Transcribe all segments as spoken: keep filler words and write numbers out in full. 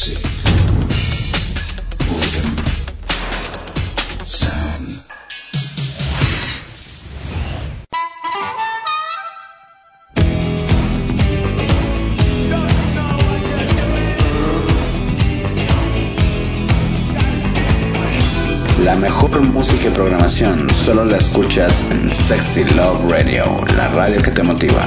music, rhythm, sound. La mejor música y programación solo la escuchas en Sexy Love Radio, la radio que te motiva.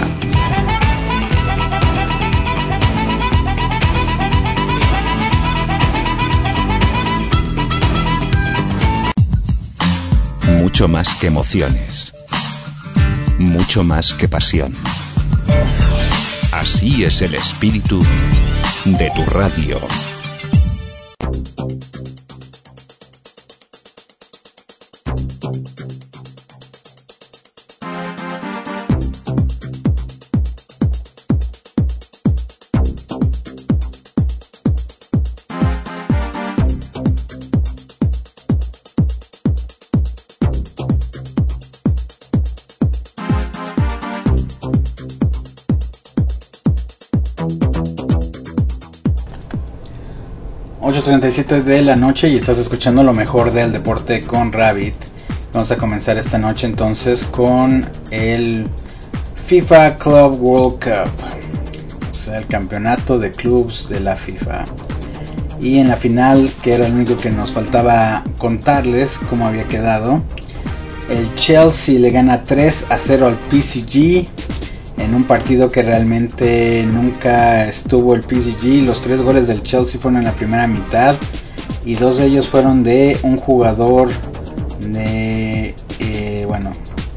Mucho más que emociones, mucho más que pasión. Así es el espíritu de tu radio. ocho treinta y siete de la noche y estás escuchando lo mejor del deporte con Rabbit. Vamos a comenzar esta noche entonces con el FIFA Club World Cup, o sea, el campeonato de clubes de la FIFA. Y en la final, que era lo único que nos faltaba contarles cómo había quedado, el Chelsea le gana tres a cero al P S G en un partido que realmente nunca estuvo el P S G. Los tres goles del Chelsea fueron en la primera mitad y dos de ellos fueron de un jugador de eh, bueno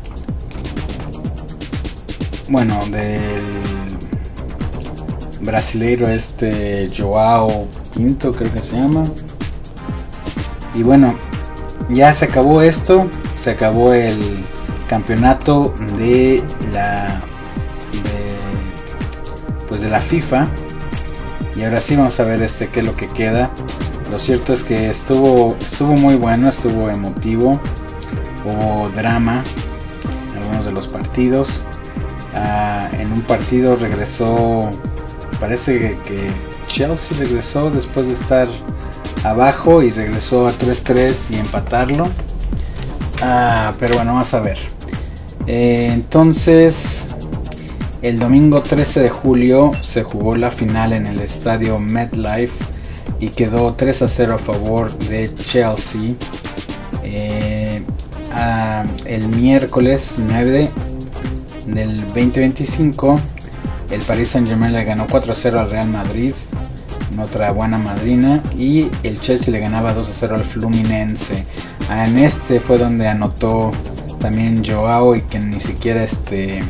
bueno del brasileiro este Joao Pinto, creo que se llama. Y bueno, ya se acabó esto, se acabó el campeonato de la pues de la FIFA, y ahora sí vamos a ver este qué es lo que queda. Lo cierto es que estuvo estuvo muy bueno, estuvo emotivo, hubo drama en algunos de los partidos. Uh, en un partido regresó, parece que, que Chelsea regresó después de estar abajo y regresó a tres tres y empatarlo. Uh, pero bueno, vamos a ver. Eh, entonces el domingo trece de julio se jugó la final en el estadio MetLife y quedó tres a cero a favor de Chelsea. Eh, a, el miércoles nueve del veinte veinticinco el Paris Saint-Germain le ganó cuatro a cero al Real Madrid en otra buena madrina, y el Chelsea le ganaba dos a cero al Fluminense. Ah, en este fue donde anotó también Joao, y que ni siquiera este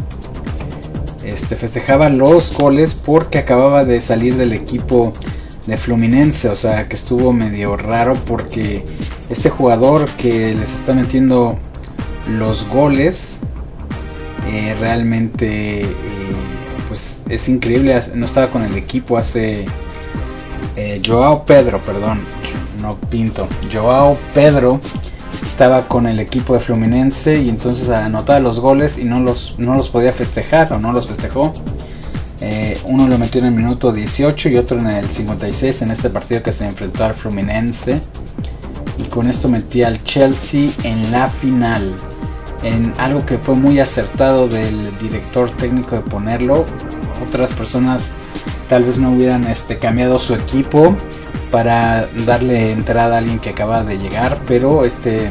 Este, festejaba los goles porque acababa de salir del equipo de Fluminense, o sea que estuvo medio raro porque este jugador que les está metiendo los goles eh, realmente eh, pues es increíble, no estaba con el equipo hace eh, Joao Pedro, perdón, no Pinto, Joao Pedro estaba con el equipo de Fluminense y entonces anotaba los goles y no los, no los podía festejar, o no los festejó. Eh, uno lo metió en el minuto dieciocho y otro en el cincuenta y seis en este partido que se enfrentó al Fluminense, y con esto metía al Chelsea en la final, en algo que fue muy acertado del director técnico de ponerlo. Otras personas tal vez no hubieran este, cambiado su equipo para darle entrada a alguien que acaba de llegar, pero este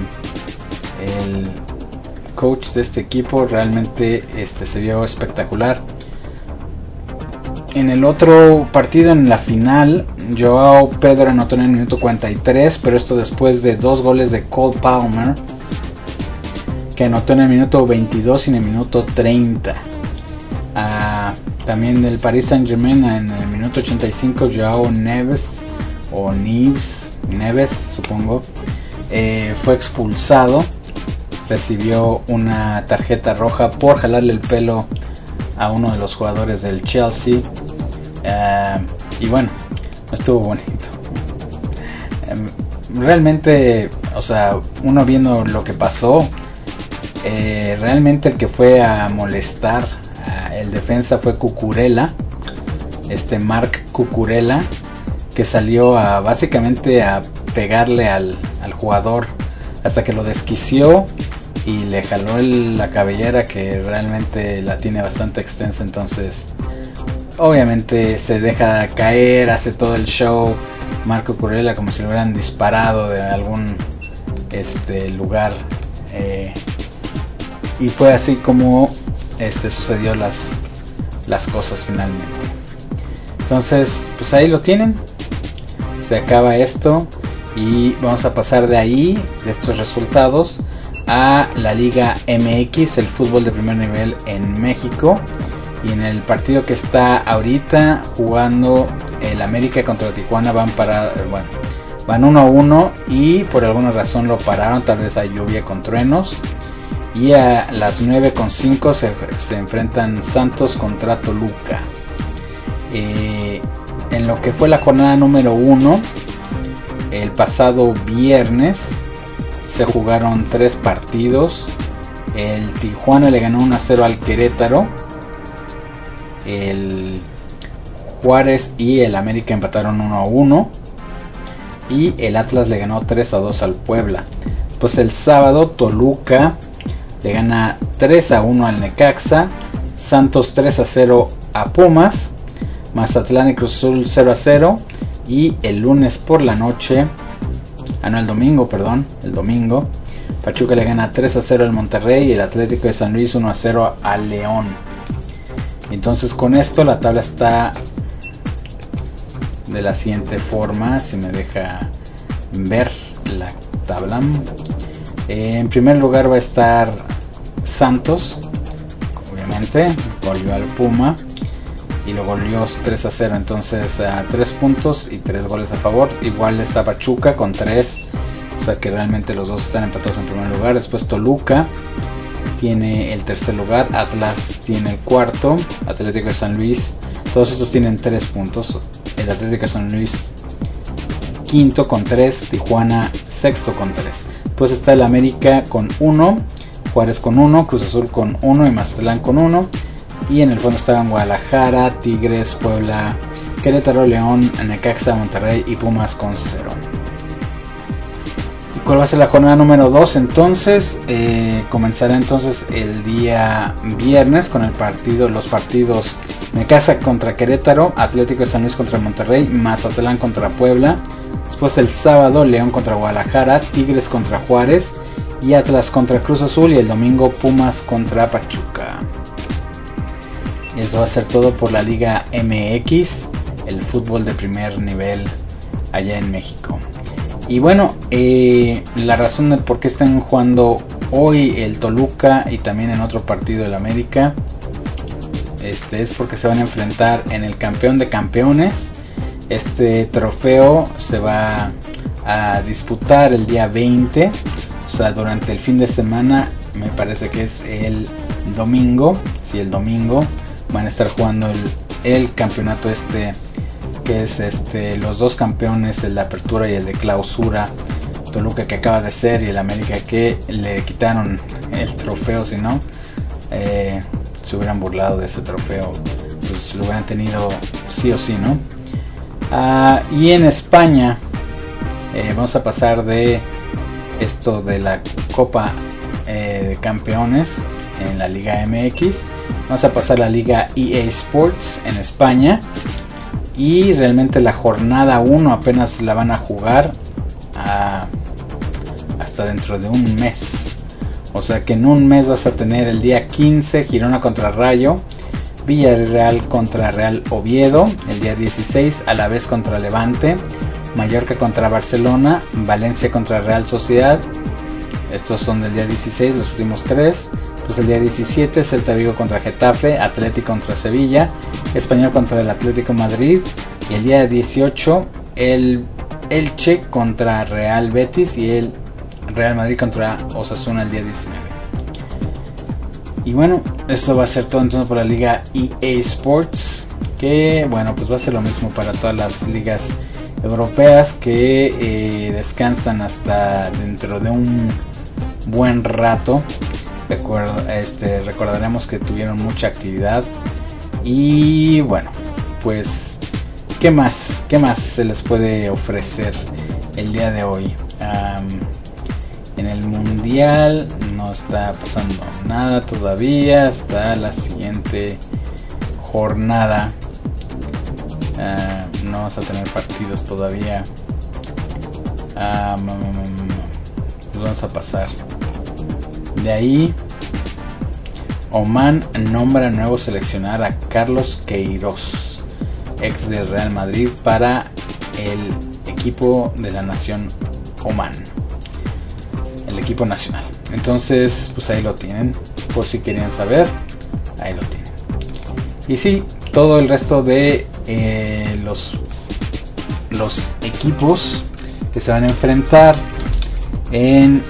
el coach de este equipo realmente este se vio espectacular. En el otro partido, en la final, Joao Pedro anotó en el minuto cuarenta y tres, pero esto después de dos goles de Cole Palmer, que anotó en el minuto veintidós y en el minuto treinta. Ah, también del Paris Saint-Germain en el minuto ochenta y cinco, Joao Neves o Neves, Neves supongo, eh, fue expulsado, recibió una tarjeta roja por jalarle el pelo a uno de los jugadores del Chelsea, uh, y bueno, no estuvo bonito. Um, realmente, o sea, uno viendo lo que pasó, eh, realmente el que fue a molestar a el defensa fue Cucurella, este Marc Cucurella, que salió a básicamente a pegarle al, al jugador hasta que lo desquició y le jaló el, la cabellera, que realmente la tiene bastante extensa. Entonces obviamente se deja caer, hace todo el show Marco Kurela como si lo hubieran disparado de algún este lugar, eh, y fue así como este sucedió las las cosas finalmente. Entonces pues ahí lo tienen, se acaba esto y vamos a pasar de ahí, de estos resultados, a la Liga M X, el fútbol de primer nivel en México. Y en el partido que está ahorita jugando el América contra Tijuana van para bueno, van uno a uno y por alguna razón lo pararon, tal vez hay lluvia con truenos. Y a las nueve con cinco se, se enfrentan Santos contra Toluca. Eh, en lo que fue la jornada número uno, el pasado viernes se jugaron tres partidos. El Tijuana le ganó uno a cero al Querétaro. El Juárez y el América empataron uno a uno. Y el Atlas le ganó tres a dos al Puebla. Pues el sábado Toluca le gana tres a uno al Necaxa. Santos tres a cero a Pumas. Mazatlán y Cruz Azul cero a cero. Y el lunes por la noche, ah no, el domingo, perdón, el domingo, Pachuca le gana tres a cero al Monterrey y el Atlético de San Luis uno a cero al León. Entonces con esto la tabla está de la siguiente forma, si me deja ver la tabla. Eh, en primer lugar va a estar Santos, obviamente, goleó al Puma y lo goleó tres a cero, entonces a tres puntos y tres goles a favor. Igual está Pachuca con tres, o sea que realmente los dos están empatados en primer lugar. Después Toluca tiene el tercer lugar, Atlas tiene el cuarto, Atlético de San Luis, todos estos tienen tres puntos. El Atlético de San Luis quinto con tres, Tijuana sexto con tres. Después está el América con uno, Juárez con uno, Cruz Azul con uno y Mazatlán con uno. Y en el fondo estaban Guadalajara, Tigres, Puebla, Querétaro, León, Necaxa, Monterrey y Pumas con cero. ¿Cuál va a ser la jornada número dos? Entonces eh, comenzará entonces el día viernes con el partido, los partidos Necaxa contra Querétaro, Atlético de San Luis contra Monterrey, Mazatlán contra Puebla. Después el sábado León contra Guadalajara, Tigres contra Juárez y Atlas contra Cruz Azul. Y el domingo Pumas contra Pachuca. Y eso va a ser todo por la Liga M X, el fútbol de primer nivel allá en México. Y bueno, eh, la razón de por qué están jugando hoy el Toluca y también en otro partido el América, este es porque se van a enfrentar en el campeón de campeones. Este trofeo se va a disputar el día veinte, o sea durante el fin de semana, me parece que es el domingo. Sí, el domingo van a estar jugando el, el campeonato este, que es este los dos campeones, el de apertura y el de clausura. Toluca, que acaba de ser, y el América, que le quitaron el trofeo. Si no, eh, se hubieran burlado de ese trofeo, pues lo hubieran tenido sí o sí, ¿no? Ah, y en España eh, vamos a pasar de esto de la Copa eh, de Campeones en la Liga M X. Vamos a pasar a la Liga E A Sports en España. Y realmente la jornada uno apenas la van a jugar a, hasta dentro de un mes. O sea que en un mes vas a tener el día quince Girona contra Rayo, Villarreal contra Real Oviedo, el día dieciséis Alavés contra Levante, Mallorca contra Barcelona, Valencia contra Real Sociedad. Estos son del día dieciséis, los últimos tres. Pues el día diecisiete Celta Vigo contra Getafe, Atlético contra Sevilla, Español contra el Atlético Madrid. Y el día dieciocho el Elche contra Real Betis y el Real Madrid contra Osasuna el día diecinueve. Y bueno, eso va a ser todo entonces por la Liga E A Sports, que bueno, pues va a ser lo mismo para todas las ligas europeas que eh, descansan hasta dentro de un buen rato. Recuerda, este, recordaremos que tuvieron mucha actividad y bueno, pues ¿qué más? ¿Qué más se les puede ofrecer el día de hoy? Um, en el mundial no está pasando nada todavía hasta la siguiente jornada. Uh, no vamos a tener partidos todavía. Um, pues vamos a pasar. De ahí, Oman nombra nuevo seleccionador a Carlos Queiroz, ex del Real Madrid, para el equipo de la nación Oman, el equipo nacional. Entonces, pues ahí lo tienen, por si querían saber, ahí lo tienen. Y sí, todo el resto de eh, los, los equipos que se van a enfrentar en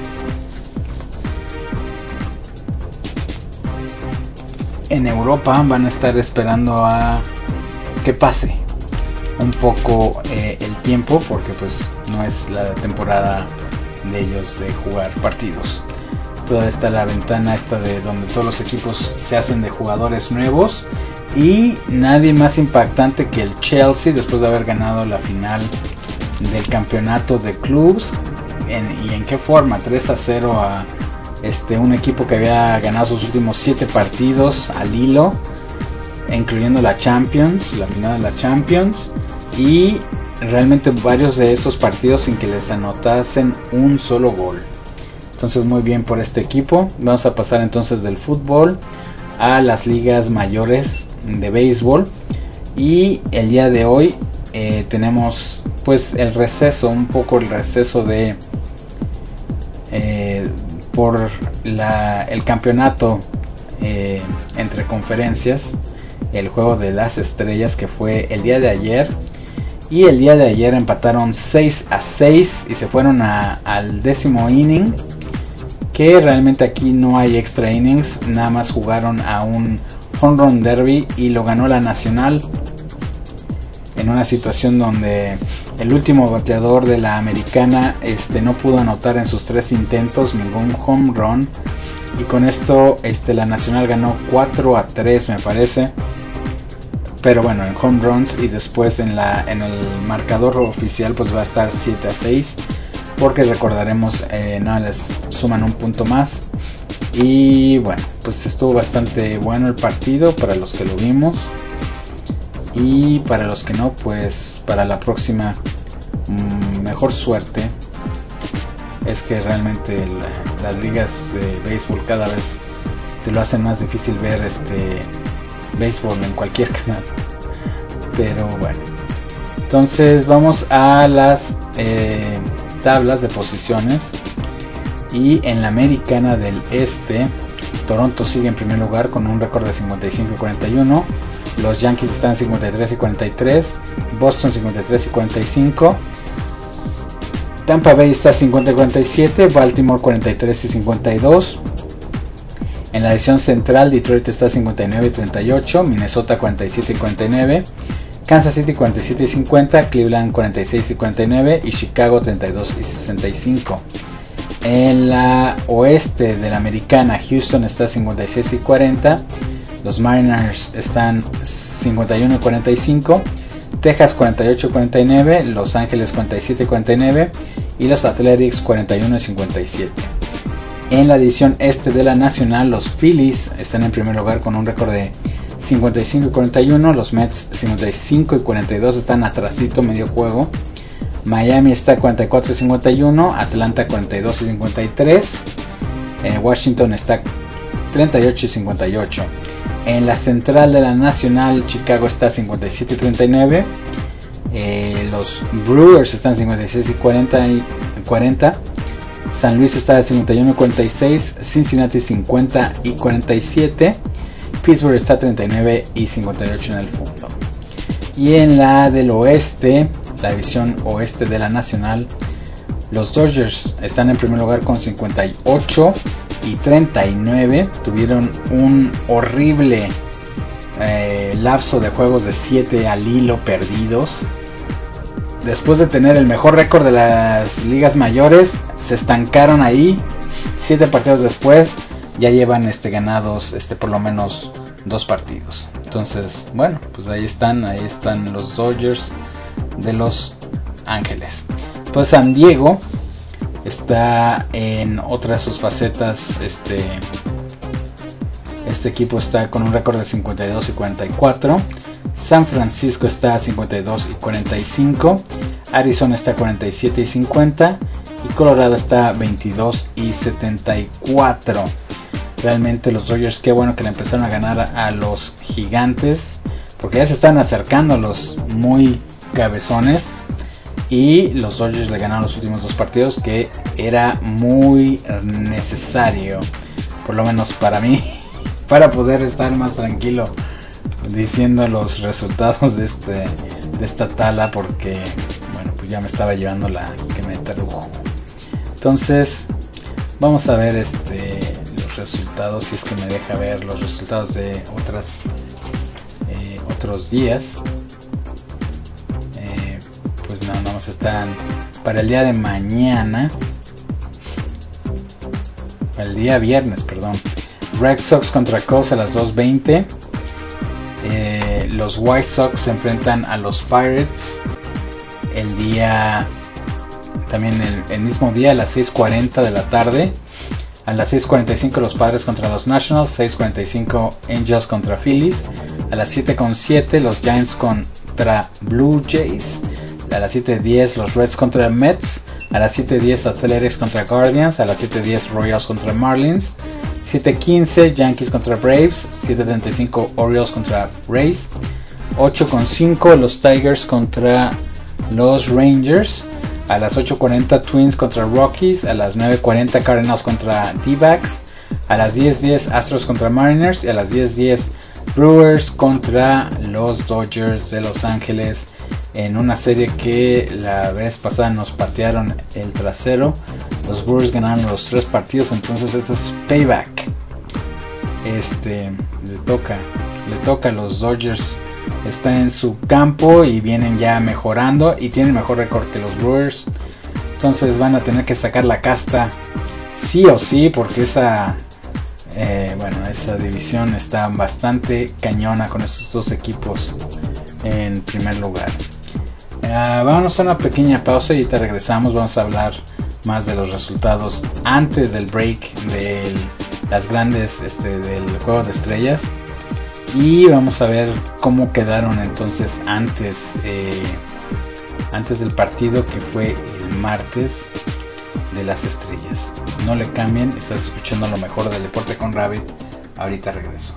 en Europa van a estar esperando a que pase un poco eh, el tiempo, porque pues no es la temporada de ellos de jugar partidos. Todavía está la ventana esta de donde todos los equipos se hacen de jugadores nuevos, y nadie más impactante que el Chelsea, después de haber ganado la final del campeonato de clubes. En, y en qué forma, tres a cero a este, un equipo que había ganado sus últimos siete partidos al hilo, incluyendo la Champions, la final de la Champions, y realmente varios de esos partidos sin que les anotasen un solo gol. Entonces muy bien por este equipo. Vamos a pasar entonces del fútbol a las ligas mayores de béisbol, y el día de hoy eh, tenemos pues el receso, un poco el receso de eh, por la, el campeonato eh, entre conferencias, el juego de las estrellas, que fue el día de ayer, y el día de ayer empataron seis a seis y se fueron a, al décimo inning, que realmente aquí no hay extra innings, nada más jugaron a un home run derby y lo ganó la Nacional, en una situación donde el último bateador de la Americana este, no pudo anotar en sus tres intentos ningún home run, y con esto este, la Nacional ganó cuatro a tres me parece, pero bueno, en home runs, y después en, la, en el marcador oficial pues va a estar siete a seis, porque recordaremos eh, no les suman un punto más. Y bueno, pues estuvo bastante bueno el partido para los que lo vimos, y para los que no, pues para la próxima mmm, mejor suerte. Es que realmente la, las ligas de béisbol cada vez te lo hacen más difícil ver este béisbol en cualquier canal, pero bueno. Entonces vamos a las eh, tablas de posiciones, y en la Americana del Este, Toronto sigue en primer lugar con un récord de cincuenta y cinco y cuarenta y uno. Los Yankees están en cincuenta y tres y cuarenta y tres, Boston cincuenta y tres y cuarenta y cinco, Tampa Bay está cincuenta y cuarenta y siete, Baltimore cuarenta y tres y cincuenta y dos. En la división central, Detroit está cincuenta y nueve y treinta y ocho, Minnesota cuarenta y siete y cuarenta y nueve, Kansas City cuarenta y siete y cincuenta, Cleveland cuarenta y seis y cuarenta y nueve y Chicago treinta y dos y sesenta y cinco. En la oeste de la Americana, Houston está cincuenta y seis y cuarenta, los Mariners están cincuenta y uno y cuarenta y cinco, Texas cuarenta y ocho y cuarenta y nueve, Los Ángeles cuarenta y siete y cuarenta y nueve y los Athletics cuarenta y uno y cincuenta y siete. En la división este de la Nacional, los Phillies están en primer lugar con un récord de cincuenta y cinco y cuarenta y uno, los Mets cincuenta y cinco y cuarenta y dos, están atrasito medio juego. Miami está cuarenta y cuatro y cincuenta y uno, Atlanta cuarenta y dos y cincuenta y tres, eh, Washington está treinta y ocho y cincuenta y ocho. En la central de la Nacional, Chicago está cincuenta y siete y treinta y nueve, eh, los Brewers están cincuenta y seis y cuarenta, y cuarenta, San Luis está cincuenta y uno y cuarenta y seis, Cincinnati cincuenta y cuarenta y siete, Pittsburgh está treinta y nueve y cincuenta y ocho en el fondo. Y en la del oeste, la división oeste de la Nacional, los Dodgers están en primer lugar con cincuenta y ocho y treinta y nueve. Tuvieron un horrible eh, lapso de juegos de siete al hilo perdidos. Después de tener el mejor récord de las ligas mayores, se estancaron ahí. siete partidos después ya llevan este, ganados este, por lo menos dos partidos. Entonces, bueno, pues ahí están, ahí están los Dodgers de Los Ángeles. Pues San Diego está en otra de sus facetas. Este, este equipo está con un récord de cincuenta y dos y cuarenta y cuatro. San Francisco está a cincuenta y dos y cuarenta y cinco. Arizona está a cuarenta y siete y cincuenta. Y Colorado está a veintidós y setenta y cuatro. Realmente los Dodgers, qué bueno que le empezaron a ganar a, a los Gigantes, porque ya se están acercando a los muy cabezones. Y los Dodgers le ganaron los últimos dos partidos, que era muy necesario, por lo menos para mí, para poder estar más tranquilo diciendo los resultados de este de esta tala, porque bueno, pues ya me estaba llevando la que me tarujo. Entonces vamos a ver este los resultados, si es que me deja ver los resultados de otras eh, otros días. Eh, pues no, nada más están para el día de mañana, para el día viernes, perdón. Red Sox contra Cubs a las dos veinte. Eh, los White Sox se enfrentan a los Pirates el día también el, el mismo día a las seis cuarenta de la tarde. A las seis cuarenta y cinco los Padres contra los Nationals, seis cuarenta y cinco Angels contra Phillies. A las siete siete los Giants contra Blue Jays. A las siete diez los Reds contra Mets. A las siete diez Athletics contra Guardians. A las siete diez Royals contra Marlins. siete quince Yankees contra Braves. siete treinta y cinco Orioles contra Rays. ocho cinco los Tigers contra los Rangers. A las ocho cuarenta Twins contra Rockies. A las nueve cuarenta Cardinals contra D-backs. A las diez diez Astros contra Mariners. Y a las diez diez Brewers contra los Dodgers de Los Ángeles, en una serie que la vez pasada nos patearon el trasero. Los Brewers ganaron los tres partidos, entonces ese es payback. Este le toca, le toca a los Dodgers. Está en su campo y vienen ya mejorando y tienen mejor récord que los Brewers. Entonces van a tener que sacar la casta sí o sí, porque esa eh, bueno, esa división está bastante cañona con estos dos equipos en primer lugar. Uh, vámonos a una pequeña pausa y ahorita regresamos. Vamos a hablar más de los resultados antes del break de las grandes este, del juego de estrellas, y vamos a ver cómo quedaron entonces antes eh, antes del partido que fue el martes de las estrellas. No le cambien, estás escuchando lo mejor del deporte con Rabbit. Ahorita regreso.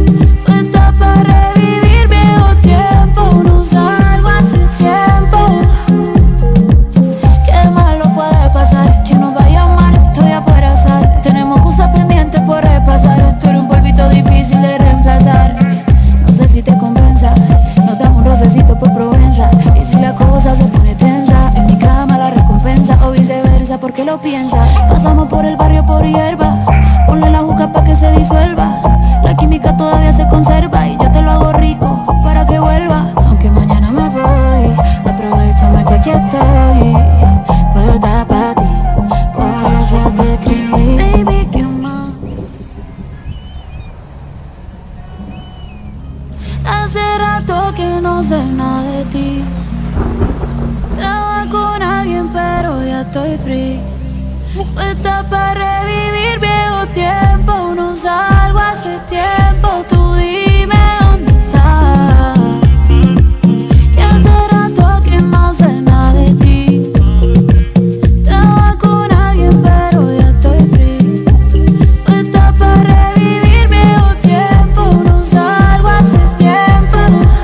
Tiempo, no salgo hace tiempo. por qué lo piensas. Pasamos por el barrio por hierba, ponle la juca pa' que se disuelva. La química todavía se conserva y yo te lo hago rico para que vuelva. Aunque mañana me voy, aprovechame que aquí estoy. Puedo estar para ti, por eso te escribí. Baby, ¿qué más? Hace rato que no sé nada de ti. Estaba con alguien pero ya estoy free. Puesta para revivir viejo tiempo. No salgo hace tiempo. Tú dime dónde estás. Que hace rato que no sé nada de ti. Estaba con alguien pero ya estoy free. Puesta para revivir viejo tiempo. No salgo hace tiempo.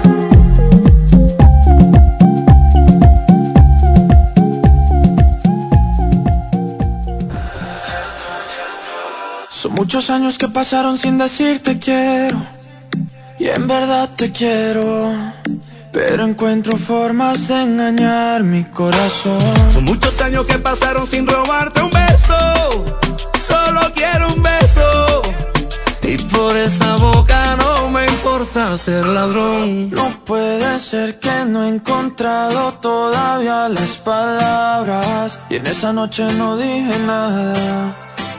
Son muchos años que pasaron sin decirte quiero, y en verdad te quiero, pero encuentro formas de engañar mi corazón. Son muchos años que pasaron sin robarte un beso, solo quiero un beso, y por esa boca no me importa ser ladrón. No puede ser que no he encontrado todavía las palabras, y en esa noche no dije nada.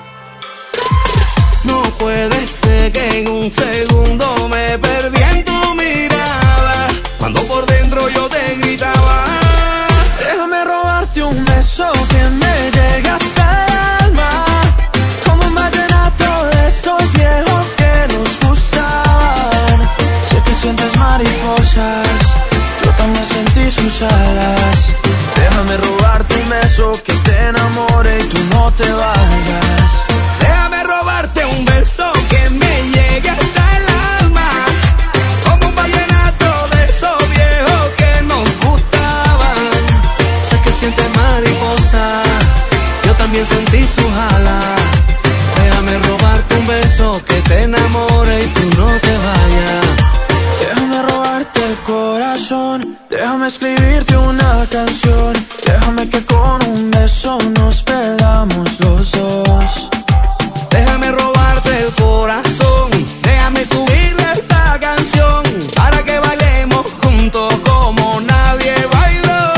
No puede ser que en un segundo me perdí en tu mirada, cuando por dentro yo te gritaba. Déjame robarte un beso que me llegue hasta el alma, como un vallenato de esos viejos que nos gustaban. Sé que sientes mariposas, yo también sentí sus alas. Déjame robarte un beso que te enamore y tú no te vayas. Déjame robarte un beso que me llegue hasta el alma, como un vallenato de esos viejos que nos gustaban. Sé que sientes mariposa, yo también sentí sus alas. Déjame robarte un beso que te enamore y tú no te vayas. Déjame robarte el corazón, déjame escribirte una canción. Déjame que con un beso nos perdamos los dos. Déjame robarte el corazón, déjame subirle esta canción, para que bailemos juntos como nadie bailó.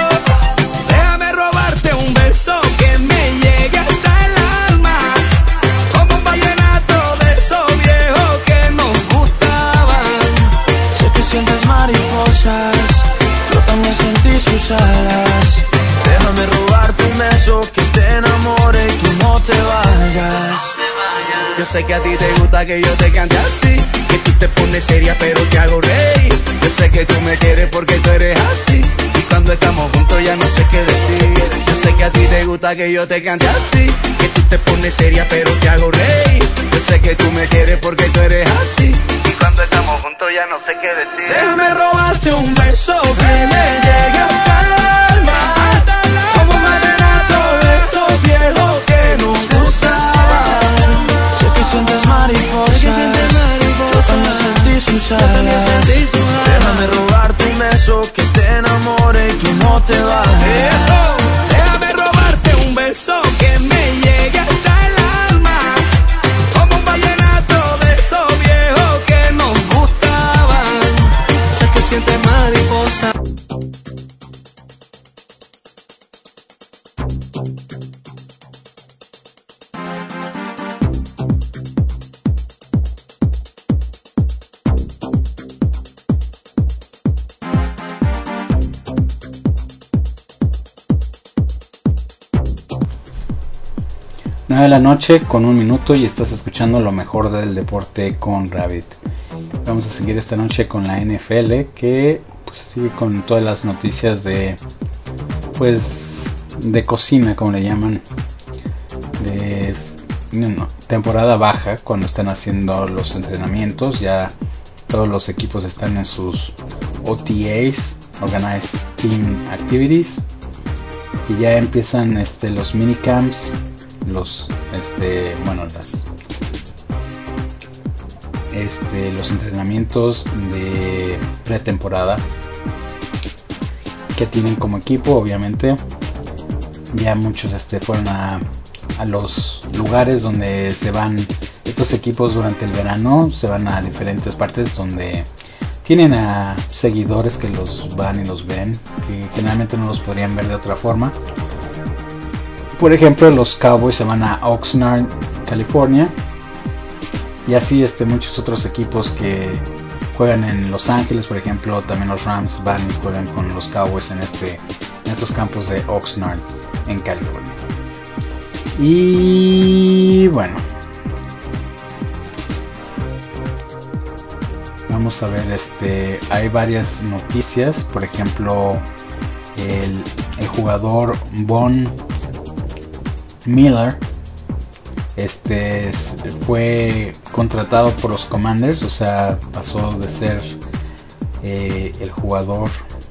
Déjame robarte un beso que me llegue hasta el alma, como un vallenato de esos viejos que nos gustaban. Sé que sientes mariposas, yo también sentí sus alas. Déjame robarte un beso que te enamore y tú no te vayas. Yo sé que a ti te gusta que yo te cante así, que tú te pones seria pero te hago reír. Yo sé que tú me quieres porque tú eres así, y cuando estamos juntos ya no sé qué decir. Yo sé que a ti te gusta que yo te cante así, que tú te pones seria pero te hago reír. Yo sé que tú me quieres porque tú eres así, y cuando estamos juntos ya no sé qué decir. Déjame robarte un beso que me llegue hasta el alma, como un vallenato de esos viejos que nos gustaban. Sé que sientes mariposas, yo también sentí sus alas. Déjame robarte un beso que te enamore y tú no te vayas. Eso. Déjame robarte un beso que me llegue hasta el alma, como un vallenato de esos viejos que nos gustaban. Sé que sientes mariposa. nueve de la noche con un minuto y estás escuchando lo mejor del deporte con Rabbit. Vamos a seguir esta noche con la N F L, que pues sigue con todas las noticias de pues de cocina, como le llaman, de no, no, temporada baja, cuando están haciendo los entrenamientos. Ya todos los equipos están en sus O T As, Organized Team Activities, y ya empiezan este los minicamps, los este bueno las este los entrenamientos de pretemporada que tienen como equipo, obviamente. ya muchos este, fueron a, a los lugares donde se van estos equipos durante el verano, se van a diferentes partes donde tienen a seguidores que los van y los ven, que generalmente no los podrían ver de otra forma. Por ejemplo, los Cowboys se van a Oxnard, California, y así este, muchos otros equipos que juegan en Los Ángeles, por ejemplo, también los Rams van y juegan con los Cowboys en, este, en estos campos de Oxnard, en California. Y bueno, vamos a ver, este, hay varias noticias. Por ejemplo, el, el jugador Von Miller este fue contratado por los Commanders, o sea, pasó de ser eh, el jugador.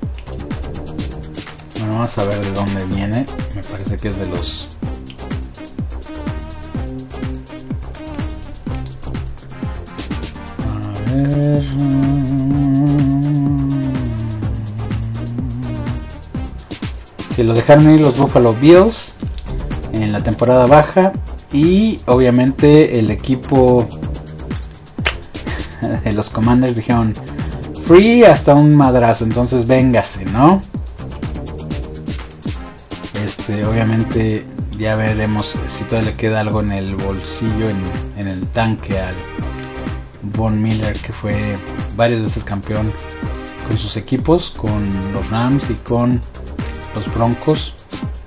Bueno, vamos a ver de dónde viene. Me parece que es de los a ver si lo dejaron ir los Buffalo Bills en la temporada baja, y obviamente el equipo de los Commanders dijeron free hasta un madrazo, entonces véngase, ¿no? Este, obviamente ya veremos si todavía le queda algo en el bolsillo, en, en el tanque al Von Miller, que fue varias veces campeón con sus equipos, con los Rams y con los Broncos.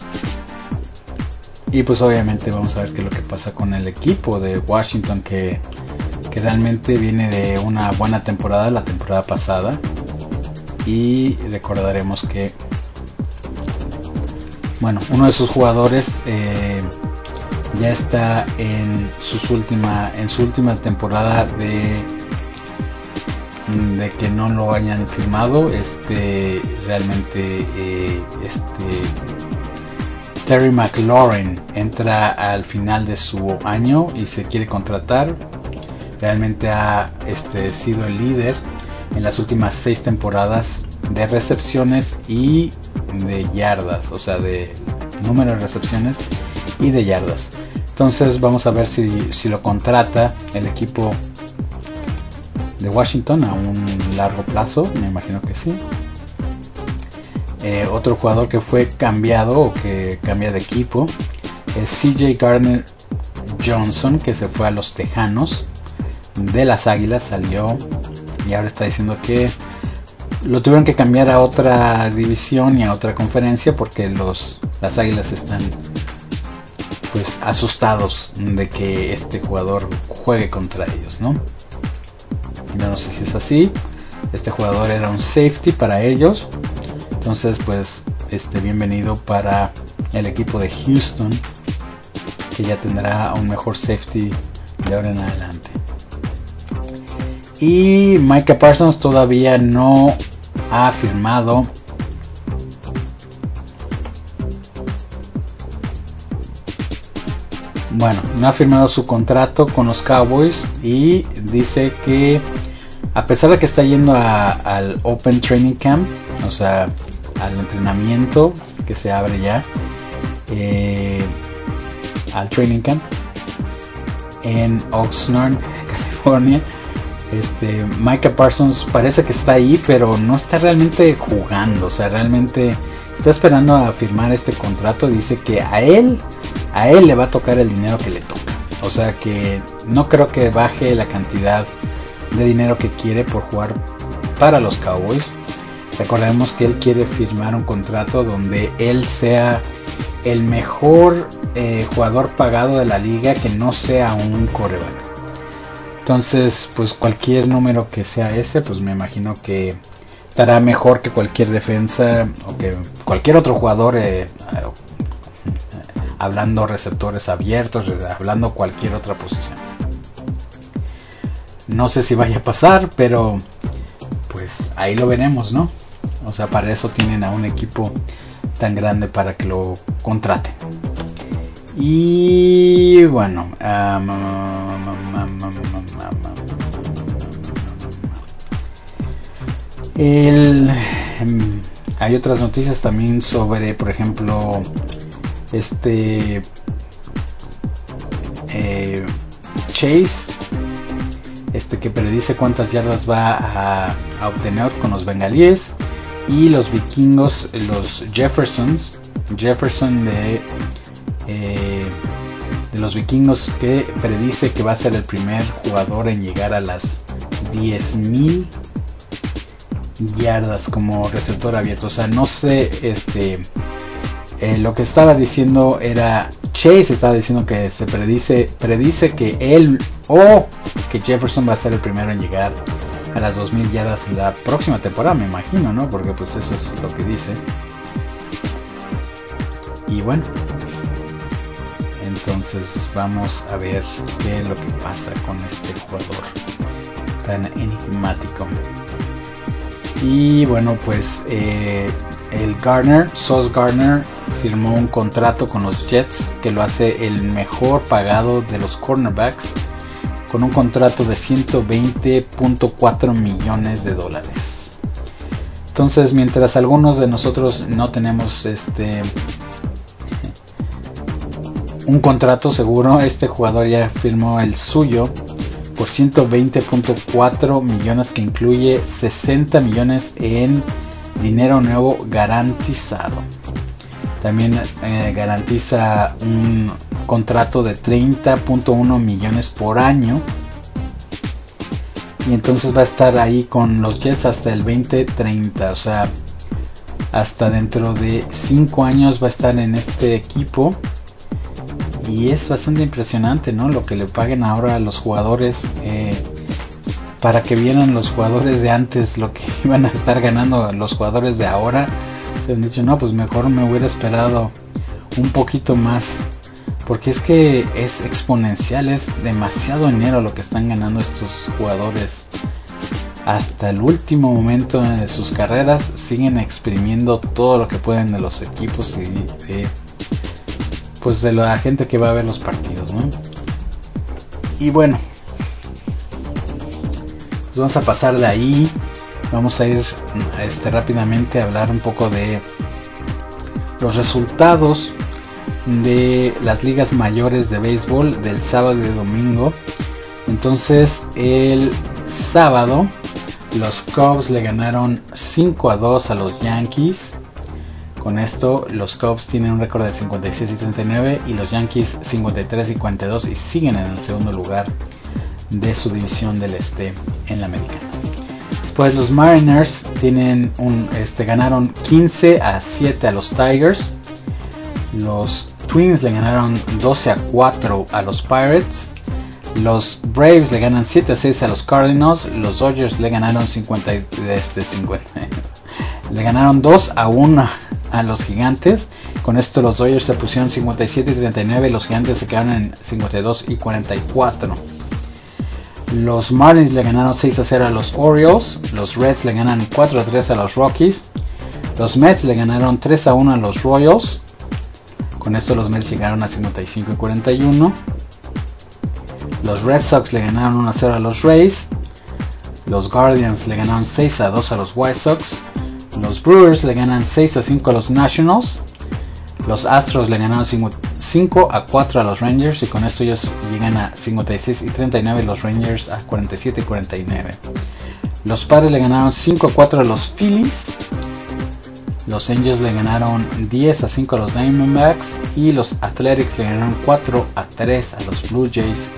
Y pues obviamente vamos a ver qué es lo que pasa con el equipo de Washington, que, que realmente viene de una buena temporada, la temporada pasada. Y recordaremos que, bueno, uno de sus jugadores eh, ya está en, sus última, en su última temporada de, de que no lo hayan firmado. Este, realmente eh, este... Terry McLaurin entra al final de su año y se quiere contratar. Realmente ha este, sido el líder en las últimas seis temporadas de recepciones y de yardas, o sea, de número de recepciones y de yardas. Entonces vamos a ver si, si lo contrata el equipo de Washington a un largo plazo. Me imagino que sí. Eh, otro jugador que fue cambiado o que cambia de equipo es C J Gardner Johnson, que se fue a los Tejanos de las Águilas, salió y ahora está diciendo que lo tuvieron que cambiar a otra división y a otra conferencia porque los las Águilas están pues asustados de que este jugador juegue contra ellos, ¿no? Yo no sé si es así. Este jugador era un safety para ellos. Entonces pues este bienvenido para el equipo de Houston, que ya tendrá un mejor safety de ahora en adelante. Y Micah Parsons todavía no ha firmado bueno, no ha firmado su contrato con los Cowboys, y dice que a pesar de que está yendo a, al Open Training Camp, o sea, al entrenamiento que se abre ya, eh, al Training Camp en Oxnard, California, este, Micah Parsons parece que está ahí, pero no está realmente jugando, o sea, realmente está esperando a firmar este contrato. Dice que a él, a él le va a tocar el dinero que le toca, o sea que no creo que baje la cantidad de dinero que quiere por jugar para los Cowboys. Recordemos que él quiere firmar un contrato donde él sea el mejor eh, jugador pagado de la liga, que no sea un quarterback. Entonces pues cualquier número que sea ese, pues me imagino que estará mejor que cualquier defensa o que cualquier otro jugador, eh, eh, hablando receptores abiertos, hablando cualquier otra posición. No sé si vaya a pasar, pero pues ahí lo veremos, ¿no? O sea, para eso tienen a un equipo tan grande para que lo contraten. Y bueno, um, el, hay otras noticias también sobre, por ejemplo, este eh, Chase, este que predice cuántas yardas va a, a obtener con los bengalíes, y los vikingos, los Jeffersons, Jefferson de eh, de los vikingos, que predice que va a ser el primer jugador en llegar a las diez mil yardas como receptor abierto. O sea, no sé, este eh, lo que estaba diciendo era Chase, estaba diciendo que se predice predice que él o que Jefferson va a ser el primero en llegar a las dos mil yardas en la próxima temporada, me imagino, ¿no? Porque pues eso es lo que dice. Y bueno, entonces vamos a ver qué es lo que pasa con este jugador tan enigmático. Y bueno, pues eh, el Gardner, Sauce Gardner, firmó un contrato con los Jets que lo hace el mejor pagado de los cornerbacks, con un contrato de ciento veinte punto cuatro millones de dólares. Entonces, mientras algunos de nosotros no tenemos este un contrato seguro, este jugador ya firmó el suyo por ciento veinte punto cuatro millones, que incluye sesenta millones en dinero nuevo garantizado. También eh, garantiza un contrato de treinta punto uno millones por año, y entonces va a estar ahí con los Jets hasta el veinte treinta, o sea, hasta dentro de cinco años va a estar en este equipo. Y es bastante impresionante, ¿no? Lo que le paguen ahora a los jugadores, eh, para que vieran los jugadores de antes lo que iban a estar ganando los jugadores de ahora. Se han dicho, no, pues mejor me hubiera esperado un poquito más, porque es que es exponencial, es demasiado dinero lo que están ganando estos jugadores. Hasta el último momento de sus carreras siguen exprimiendo todo lo que pueden de los equipos y de, pues de la gente que va a ver los partidos, ¿no? Y bueno, pues vamos a pasar de ahí. Vamos a ir este, rápidamente a hablar un poco de los resultados de las ligas mayores de béisbol del sábado y domingo. Entonces, el sábado los Cubs le ganaron cinco a dos a los Yankees. Con esto los Cubs tienen un récord de cincuenta y seis y treinta y nueve y los Yankees cincuenta y tres y cuarenta y dos, y siguen en el segundo lugar de su división del este en la americana. Después los Mariners tienen un, este, ganaron quince a siete a los Tigers. Los Twins le ganaron doce a cuatro a los Pirates. Los Braves le ganan siete a seis a los Cardinals. Los Dodgers le ganaron cincuenta, este, cincuenta, le ganaron dos a uno a los Gigantes. Con esto los Dodgers se pusieron cincuenta y siete y treinta y nueve y los Gigantes se quedaron en cincuenta y dos y cuarenta y cuatro. Los Marlins le ganaron seis a cero a los Orioles. Los Reds le ganan cuatro a tres a los Rockies. Los Mets le ganaron tres a uno a los Royals. Con esto los Mets llegaron a cincuenta y cinco y cuarenta y uno. Los Red Sox le ganaron uno a cero a los Rays. Los Guardians le ganaron seis a dos a los White Sox. Los Brewers le ganan seis a cinco a los Nationals. Los Astros le ganaron cinco a cuatro a los Rangers, y con esto ellos llegan a cincuenta y seis y treinta y nueve, los Rangers a cuarenta y siete y cuarenta y nueve. Los Padres le ganaron cinco a cuatro a los Phillies. Los Angels le ganaron diez a cinco a los Diamondbacks, y los Athletics le ganaron cuatro a tres a los Blue Jays.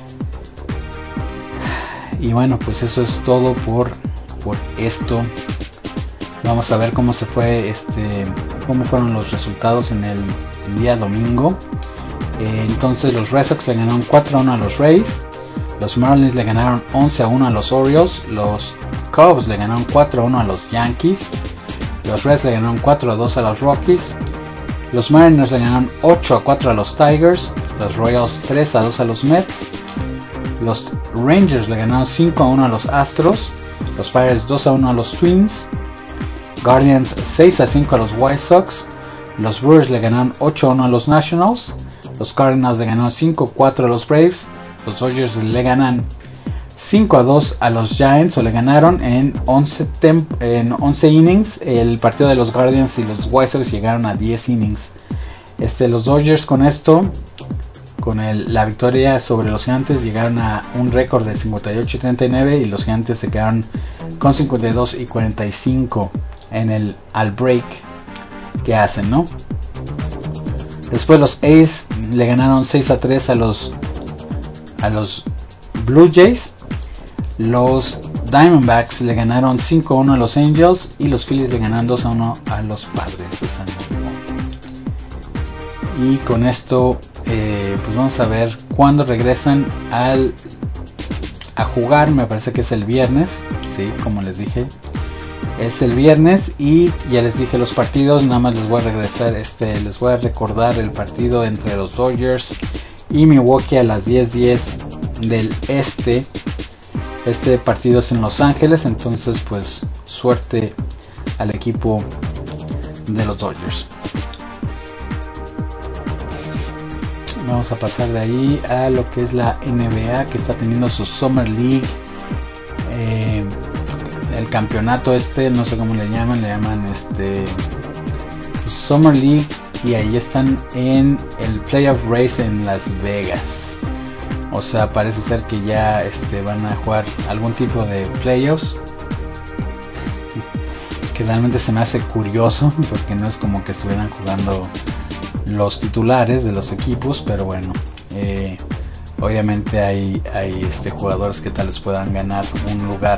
Y bueno, pues eso es todo por, por esto. Vamos a ver cómo se fue este, cómo fueron los resultados en el día domingo. Eh, entonces los Red Sox le ganaron cuatro a uno a los Rays. Los Marlins le ganaron once a uno a los Orioles. Los Cubs le ganaron cuatro a uno a los Yankees. Los Reds le ganaron cuatro a dos a los Rockies. Los Mariners le ganaron ocho a cuatro a los Tigers. Los Royals tres a dos a los Mets. Los Rangers le ganaron cinco a uno a los Astros. Los Pirates dos a uno a los Twins. Guardians seis a cinco a los White Sox. Los Brewers le ganaron ocho a uno a los Nationals. Los Cardinals le ganaron cinco a cuatro a los Braves. Los Dodgers le ganan cinco a dos a los Giants, o le ganaron en once, temp- en once innings. El partido de los Guardians y los White Sox llegaron a diez innings. Este, los Dodgers con esto, con el, la victoria sobre los Gigantes, llegaron a un récord de cincuenta y ocho y treinta y nueve y los Gigantes se quedaron con cincuenta y dos y cuarenta y cinco en el al break que hacen, ¿no? Después los A's le ganaron seis a tres a los a los Blue Jays. Los Diamondbacks le ganaron cinco a uno a los Angels y los Phillies le ganaron dos a uno a los Padres de San Diego. Y con esto eh, pues vamos a ver cuándo regresan al a jugar. Me parece que es el viernes, sí, como les dije, es el viernes. Y ya les dije los partidos, nada más les voy a regresar, este, les voy a recordar el partido entre los Dodgers y Milwaukee a las diez diez del este. Este partido es en Los Ángeles, entonces pues suerte al equipo de los Dodgers. Vamos a pasar de ahí a lo que es la N B A, que está teniendo su Summer League. Eh, el campeonato este, no sé cómo le llaman, le llaman este Summer League, y ahí están en el Playoff Race en Las Vegas. O sea, parece ser que ya este, van a jugar algún tipo de playoffs, que realmente se me hace curioso, porque no es como que estuvieran jugando los titulares de los equipos, pero bueno, eh, obviamente hay, hay este, jugadores que tal vez puedan ganar un lugar.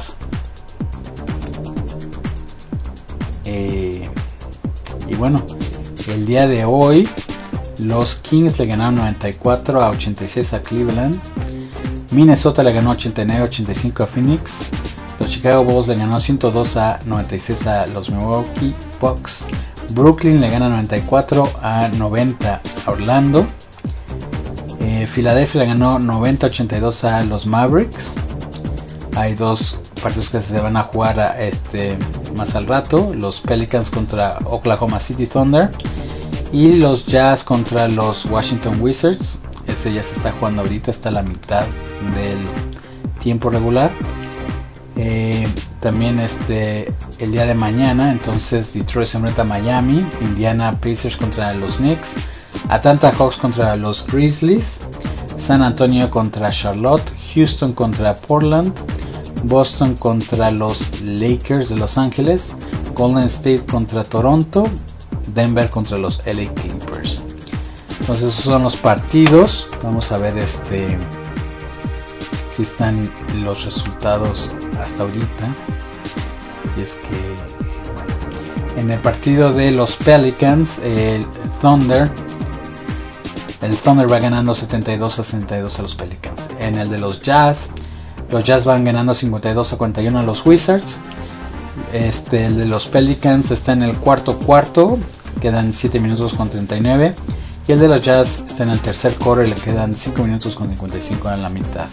Eh, y bueno, el día de hoy los Kings le ganaron noventa y cuatro a ochenta y seis a Cleveland. Minnesota le ganó ochenta y nueve a ochenta y cinco a Phoenix. Los Chicago Bulls le ganó ciento dos a noventa y seis a los Milwaukee Bucks. Brooklyn le gana noventa y cuatro a noventa a Orlando. Eh, Filadelfia le ganó noventa a ochenta y dos a los Mavericks. Hay dos partidos que se van a jugar a este, más al rato. Los Pelicans contra Oklahoma City Thunder. Y los Jazz contra los Washington Wizards. Ese ya se está jugando ahorita, está a la mitad del tiempo regular. Eh, también este el día de mañana, entonces Detroit se enfrenta a Miami, Indiana Pacers contra los Knicks, Atlanta Hawks contra los Grizzlies, San Antonio contra Charlotte, Houston contra Portland, Boston contra los Lakers de Los Ángeles, Golden State contra Toronto, Denver contra los L A Clippers. Entonces esos son los partidos. Vamos a ver este si están los resultados hasta ahorita. Y es que bueno, en el partido de los Pelicans, el Thunder el Thunder va ganando setenta y dos a sesenta y dos a los Pelicans. En el de los Jazz, los Jazz van ganando cincuenta y dos a cuarenta y uno a los Wizards. Este, el de los Pelicans está en el cuarto cuarto, quedan siete minutos con treinta y nueve. Y el de los Jazz está en el tercer quarter, le quedan cinco minutos con cincuenta y cinco en la mitad.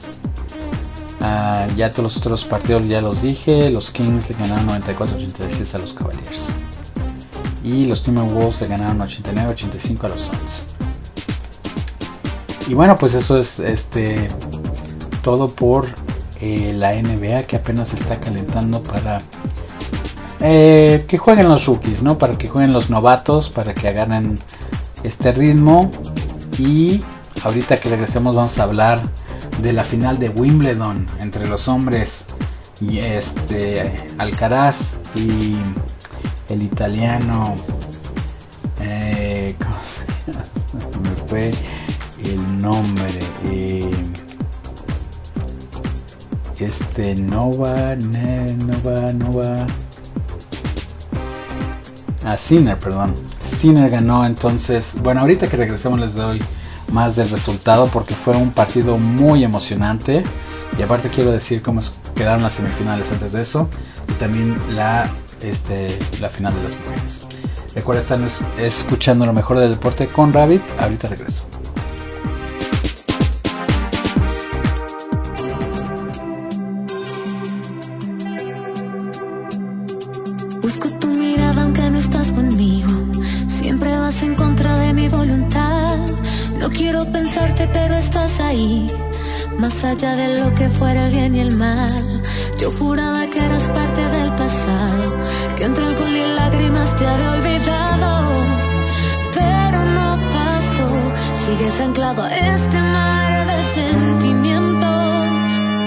Uh, ya todos los otros partidos ya los dije. Los Kings le ganaron noventa y cuatro a ochenta y seis a los Cavaliers. Y los Timberwolves le ganaron ochenta y nueve a ochenta y cinco a los Suns. Y bueno, pues eso es este todo por eh, la N B A, que apenas se está calentando para eh, que jueguen los rookies, ¿no? Para que jueguen los novatos, para que agarren este ritmo. Y ahorita que regresemos vamos a hablar de la final de Wimbledon entre los hombres, y este Alcaraz y el italiano eh, ¿cómo se llama? Me fue el nombre, eh, este Nova ne, Nova Nova ah, Sinner, perdón Sinner ganó. Entonces bueno, ahorita que regresemos les doy más del resultado, porque fue un partido muy emocionante. Y aparte quiero decir cómo quedaron las semifinales antes de eso, y también la, este, la final de las mujeres. Recuerda estar escuchando lo mejor del deporte con Rabbit. Ahorita regreso. Busco tu mirada aunque no estás conmigo. Siempre vas en contra de mi voluntad. No quiero pensarte, pero estás ahí. Más allá de lo que fuera el bien y el mal. Yo juraba que eras parte del pasado, que entre alcohol y lágrimas te había olvidado. Pero no, Sigues anclado a este mar de sentimientos.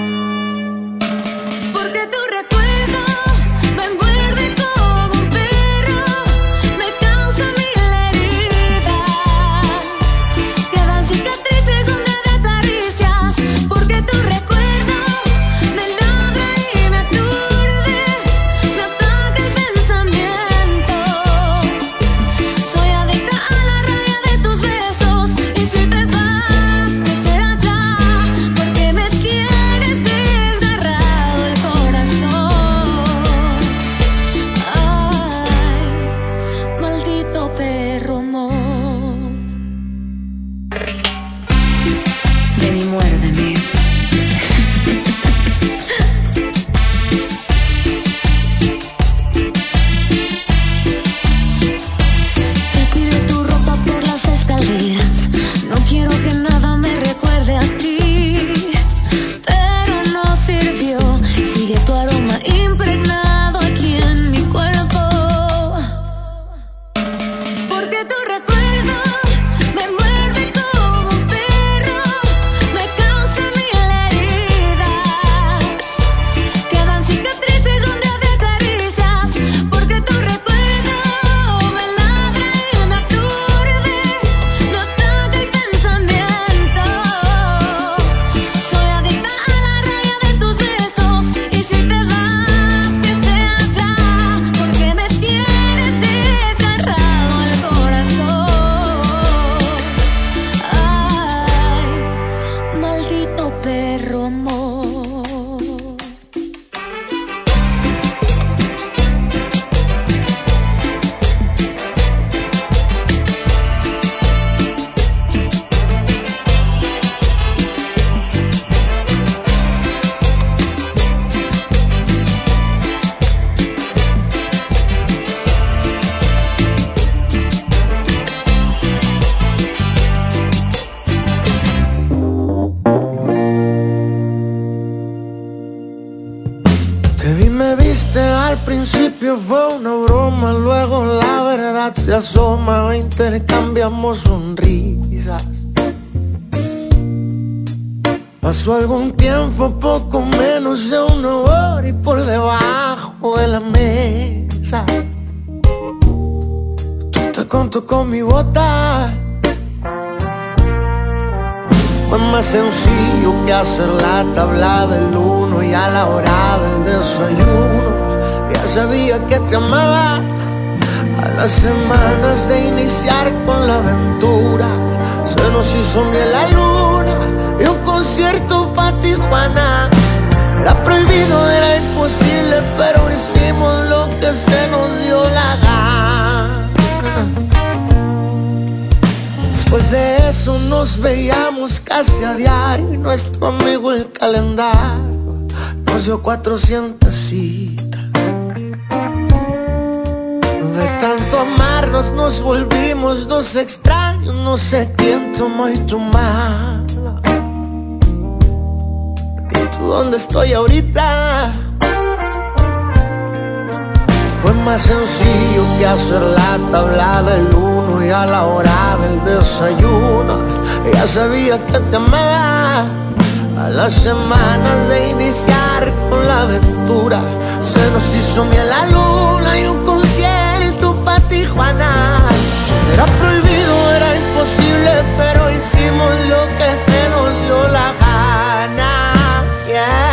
Porque tu recuerdo me envuelve como un perro, me causa mil heridas. Quedan cicatrices donde de caricias. Porque tu recuerdo me logra y me aturde, me ataca el pensamiento. Soy adicta a la rabia de tus besos. Y si te vas, que sea ya, porque me tienes desgarrado el corazón. Ay, maldito perro amor. Ven y muérdeme. Ya tiré tu ropa por las escaleras. No quiero que nada me recuerde a ti, pero no sirvió. Sigue tu aroma impregnado aquí en mi cuerpo. Porque tu recuerdo me envuelve como un perro, me causa mil heridas. Quedan cicatrices donde de caricias. Porque tu recuerdo me ladra y me aturde, me ataca el pensamiento. Soy adicta a la raya de tus besos. Y si te vas, que sea ya, porque me tienes desgarrado el corazón. Ay, maldito perro amor. Te vi, me viste, al principio fue una broma, luego la verdad se asoma, intercambiamos sonrisas. Pasó algún tiempo, poco menos de una hora, y por debajo de la mesa tú te contó con mi bota. Fue más sencillo que hacer la tabla del uno, y a la hora del desayuno ya sabía que te amaba. A las semanas de iniciar con la aventura se nos hizo miel la luna y un concierto pa' Tijuana. Era prohibido, era imposible, pero hicimos lo que se nos dio la gana. Después de eso nos veíamos casi a diario, y nuestro amigo el calendario nos dio cuatrocientas citas. De tanto amarnos nos volvimos dos extraños, no sé quién tomó y tu mala. ¿Y tú dónde estoy ahorita? Fue más sencillo que hacer la tabla del uno, y a la hora del desayuno ya sabía que te amaba. A las semanas de iniciar con la aventura se nos hizo miel la luna y un concierto pa' Tijuana. Era prohibido, era imposible, pero hicimos lo que se nos dio la gana. Yeah.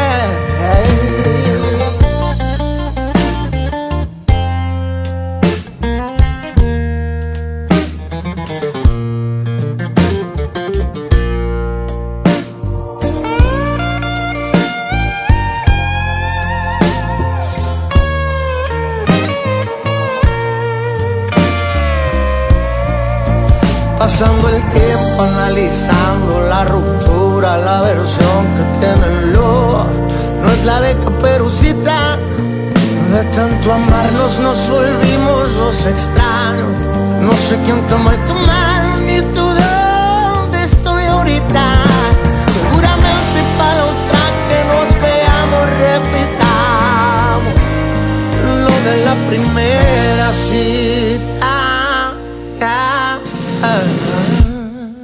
Pasando el tiempo analizando la ruptura, la versión que tiene el lobo no es la de Caperucita. De tanto amarnos nos volvimos dos extraños, no sé quién tomó tu mano ni tú dónde estoy ahorita. Seguramente para la otra que nos veamos repitamos lo de la primera cita. Yeah.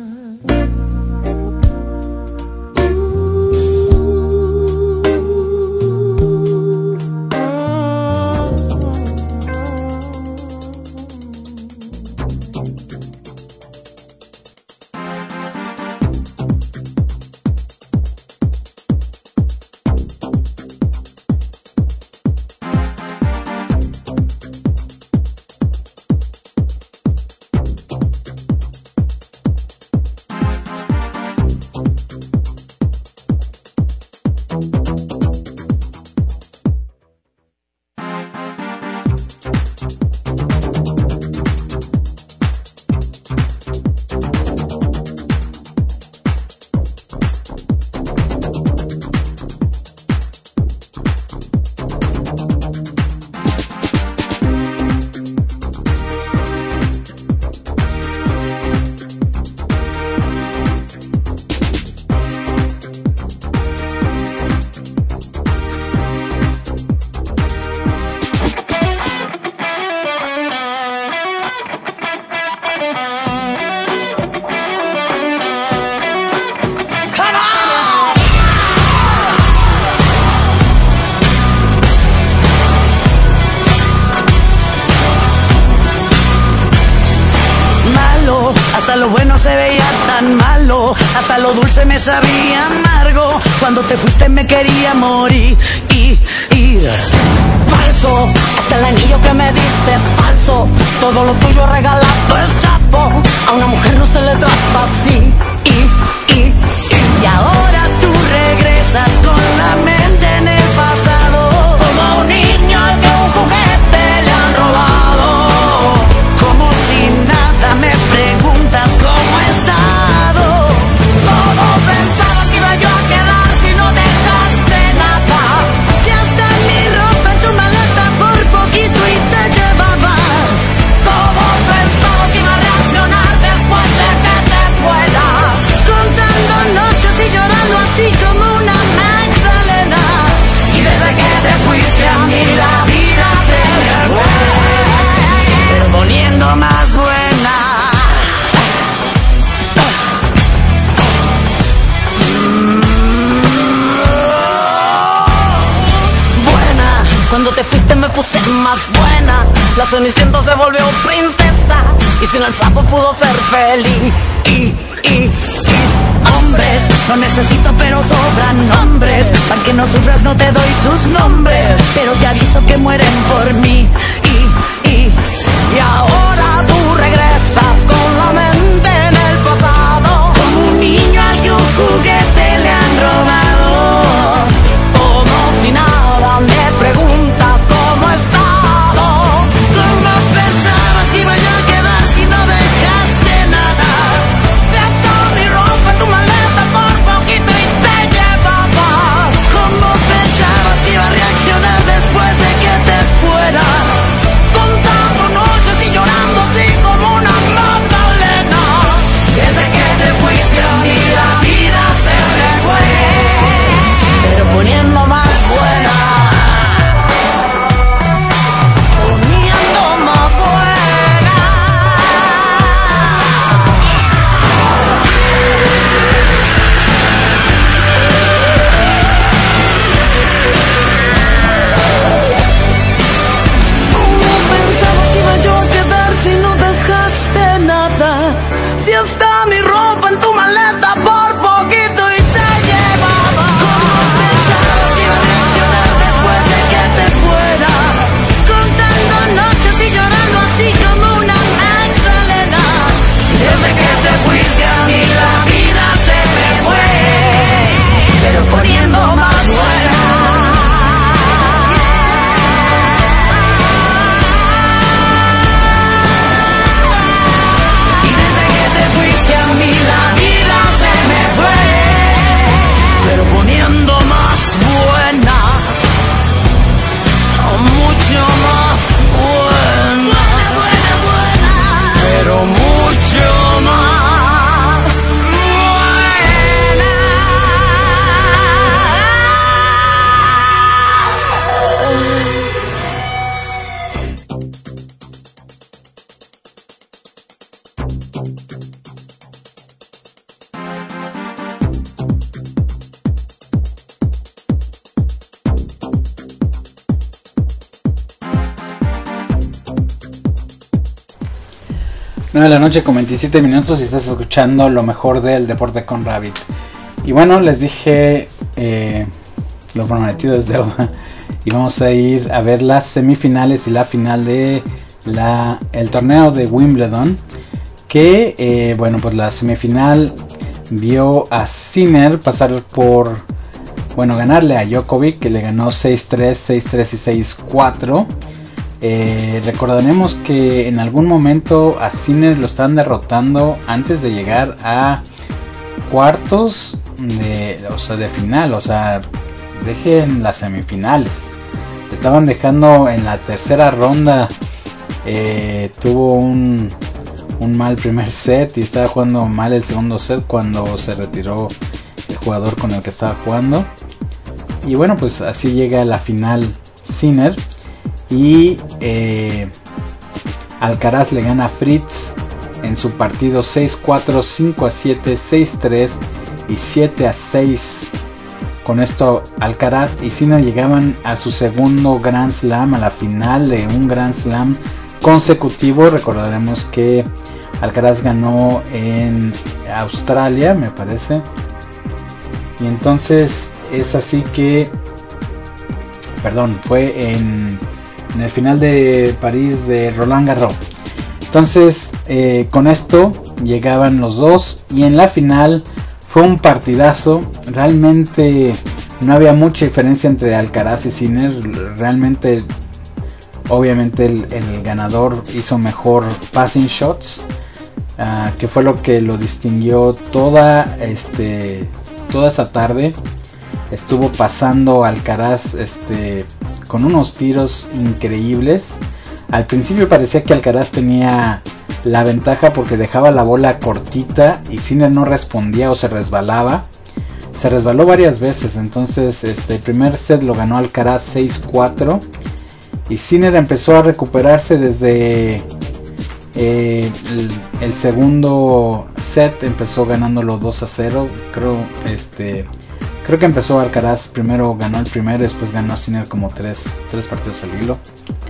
se veía tan malo, hasta lo dulce me sabía amargo. Cuando te fuiste me quería morir, y, y, falso, hasta el anillo que me diste es falso. Todo lo tuyo regalado es trapo, a una mujer no se le trata así, y, y, y, y ahora tú regresas con la mente en el pasado, como un niño al que un juguete le han robado. Como si nada me preguntas cómo he estado. Todo pensaba que iba yo a quedar si no dejaste nada. Si hasta mi ropa en tu maleta por poquito y te llevabas. Todo pensaba que iba a reaccionar después de que te fueras, contando noches y llorando así como una Magdalena. Y desde que te fuiste a mí la vida se me fue, pero poniendo más buena. Buena, cuando te fuiste me puse más buena. La Cenicienta se volvió princesa y sin el sapo pudo ser feliz. Y, y, y hombres no necesito pero sobran nombres. Para que no sufras no te doy sus nombres, pero te aviso que mueren por mí. Y, y, y ahora tú regresas con la mente en el pasado, como un niño al que un juguete le han robado. Como si nada me preguntas cómo he estado. ¿Cómo pensabas que iba yo a quedar si no dejaste nada? Te ató mi ropa en tu maleta por poquito y te llevabas. ¿Cómo pensabas que iba a reaccionar después de que te fueras? Contando noches y llorando así como una Magdalena. Desde que te fuiste a mí la vida se me fue, pero poniendo más buena. Poniendo más buena. ¿Cómo pensabas que iba yo a quedar si no dejaste nada? Si está mi ropa en tu maleta por poquito y te llevaba. ¿Cómo pensabas que iba a reaccionar después de que te fueras? Contando noches y llorando así como una Magdalena. Desde que te fuiste a mí la vida se me fue, pero poniendo más buena. Y desde que te fuiste a mí la vida se me fue, pero poniendo más buena. Oh, mucho más buena. Buena, buena, buena. Pero mucho más buena. nueve de la noche con veintisiete minutos y estás escuchando lo mejor del deporte con Rabbit. Y bueno, les dije, eh, lo prometido es deuda, y vamos a ir a ver las semifinales y la final de la, el torneo de Wimbledon, que eh, bueno, pues la semifinal vio a Sinner pasar por, bueno, ganarle a Djokovic, que le ganó seis tres, seis tres y seis cuatro. Eh, recordaremos que en algún momento a Sinner lo estaban derrotando antes de llegar a cuartos de, o sea, de final, o sea, dejen las semifinales. Estaban dejando en la tercera ronda. Eh, tuvo un, un mal primer set y estaba jugando mal el segundo set cuando se retiró el jugador con el que estaba jugando. Y bueno, pues así llega a la final Sinner. Y eh, Alcaraz le gana a Fritz en su partido seis cuatro, cinco a siete, seis tres y siete a seis. Con esto Alcaraz y Sinner llegaban a su segundo Grand Slam, a la final de un Grand Slam consecutivo. Recordaremos que Alcaraz ganó en Australia, me parece. Y entonces es así que, perdón, fue en, en el final de París de Roland Garros. Entonces eh, con esto llegaban los dos y en la final fue un partidazo. Realmente no había mucha diferencia entre Alcaraz y Sinner. Realmente, obviamente el, el ganador hizo mejor passing shots, uh, que fue lo que lo distinguió toda, este, toda esa tarde. Estuvo pasando Alcaraz este, con unos tiros increíbles. Al principio parecía que Alcaraz tenía la ventaja porque dejaba la bola cortita y Sinner no respondía o se resbalaba. Se resbaló varias veces, entonces este, el primer set lo ganó Alcaraz seis cuatro. Y Sinner empezó a recuperarse desde eh, el, el segundo set, empezó ganándolo dos a cero. Creo, este, creo que empezó Alcaraz, primero ganó el primero, después ganó Sinner como tres, tres partidos al hilo.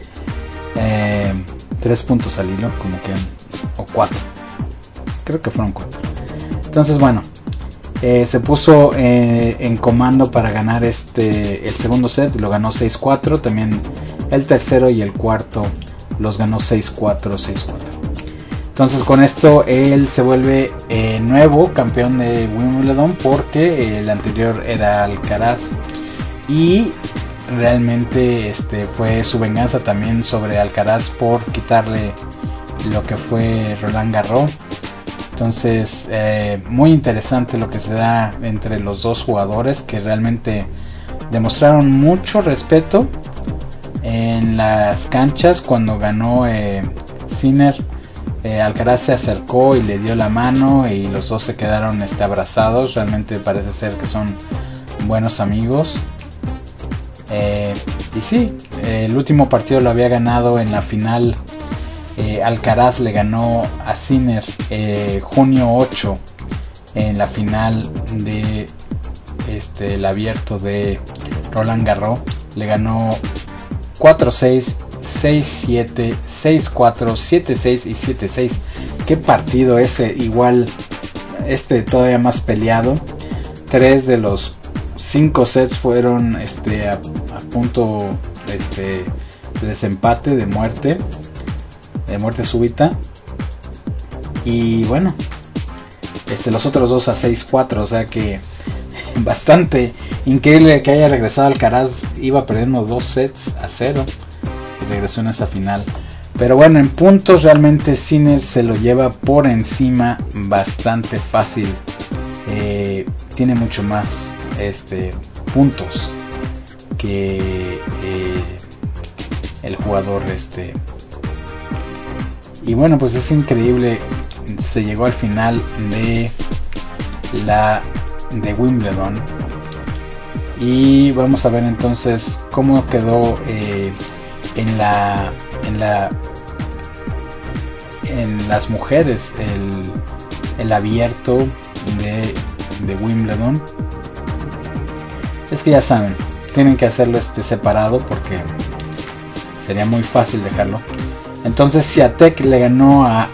Eh, tres puntos al hilo, como que, o cuatro, creo que fueron cuatro. Entonces bueno, eh, se puso eh, en comando para ganar este el segundo set, lo ganó seis cuatro. También el tercero y el cuarto los ganó seis cuatro, seis cuatro. Entonces con esto él se vuelve eh, nuevo campeón de Wimbledon, porque el anterior era Alcaraz y realmente este fue su venganza también sobre Alcaraz por quitarle lo que fue Roland Garros. Entonces eh, muy interesante lo que se da entre los dos jugadores, que realmente demostraron mucho respeto en las canchas. Cuando ganó eh, Sinner, eh, Alcaraz se acercó y le dio la mano y los dos se quedaron este, abrazados. Realmente parece ser que son buenos amigos. Eh, y sí, eh, el último partido lo había ganado en la final. eh, Alcaraz le ganó a Sinner eh, junio ocho en la final de este, el abierto de Roland Garros. Le ganó cuatro seis, seis siete, seis cuatro, siete seis y siete seis. Qué partido ese, igual este todavía más peleado. Tres de los cinco sets fueron este, a, a punto este, de desempate, de muerte, de muerte súbita. Y bueno, este, los otros dos a seis cuatro, o sea que bastante increíble que haya regresado Alcaraz. Iba perdiendo dos sets a cero y regresó en esa final. Pero bueno, en puntos realmente Sinner se lo lleva por encima bastante fácil. Eh, tiene mucho más este, puntos que eh, el jugador este. Y bueno, pues es increíble. Se llegó al final de la de Wimbledon. Y vamos a ver entonces cómo quedó eh, en la en la en las mujeres el, el abierto de, de Wimbledon. Es que ya saben, tienen que hacerlo este separado porque sería muy fácil dejarlo. Entonces Swiatek le ganó a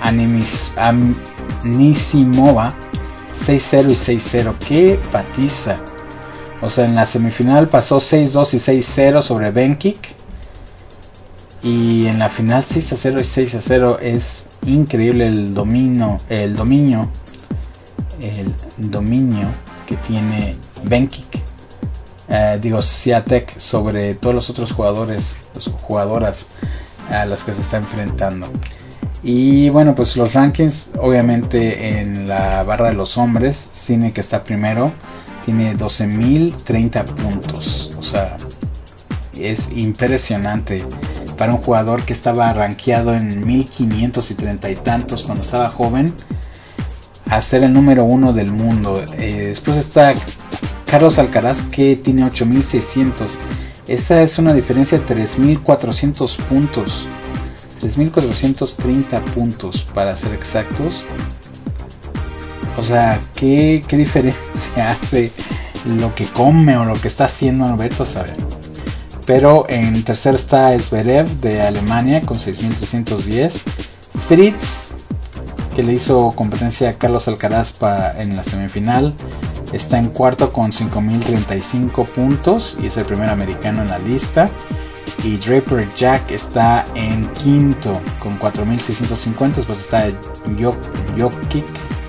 Anisimova seis cero y seis cero. Qué patiza. O sea, en la semifinal pasó seis dos y seis cero sobre Bencic. Y en la final seis a cero y seis a cero. Es increíble el dominio, el dominio, el dominio que tiene Bencic. Eh, digo, Swiatek sobre todos los otros jugadores, las jugadoras a las que se está enfrentando. Y bueno, pues los rankings, obviamente en la barra de los hombres, Sinner, que está primero, tiene doce mil treinta puntos. O sea, es impresionante para un jugador que estaba rankeado en mil quinientos y treinta y tantos cuando estaba joven, a ser el número uno del mundo. Eh, después está Carlos Alcaraz, que tiene ocho mil seiscientos. Esa es una diferencia de tres mil cuatrocientos puntos. tres mil cuatrocientos treinta puntos para ser exactos. O sea, ¿qué, qué diferencia hace lo que come o lo que está haciendo Alberto a saber? Pero en tercero está Zverev de Alemania con seis mil trescientos diez. Fritz que le hizo competencia a Carlos Alcaraz para, en la semifinal. Está en cuarto con cinco mil treinta y cinco puntos y es el primer americano en la lista. Y Draper Jack está en quinto con cuatro mil seiscientos cincuenta. Pues está Jokic,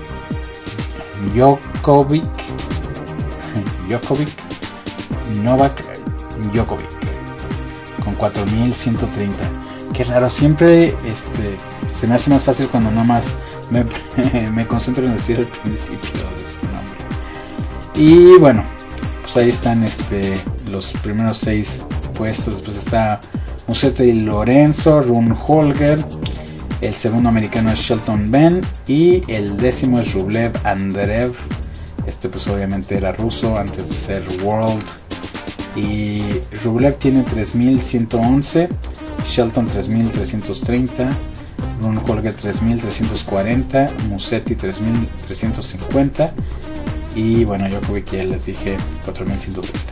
Djokovic, Djokovic, Novak Djokovic con cuatro mil ciento treinta. Qué raro, siempre este, se me hace más fácil cuando nada más me, me concentro en decir el principio de su nombre. Y bueno, pues ahí están este, los primeros seis puestos. Pues está Musetti Lorenzo, Rune Holger, el segundo americano es Shelton Benn y el décimo es Rublev Andreev. Este pues obviamente era ruso antes de ser World. Y Rublev tiene tres mil ciento once, Shelton tres mil trescientos treinta, Rune Holger tres mil trescientos cuarenta, Musetti tres mil trescientos cincuenta y bueno, Djokovic ya les dije cuatro mil ciento treinta.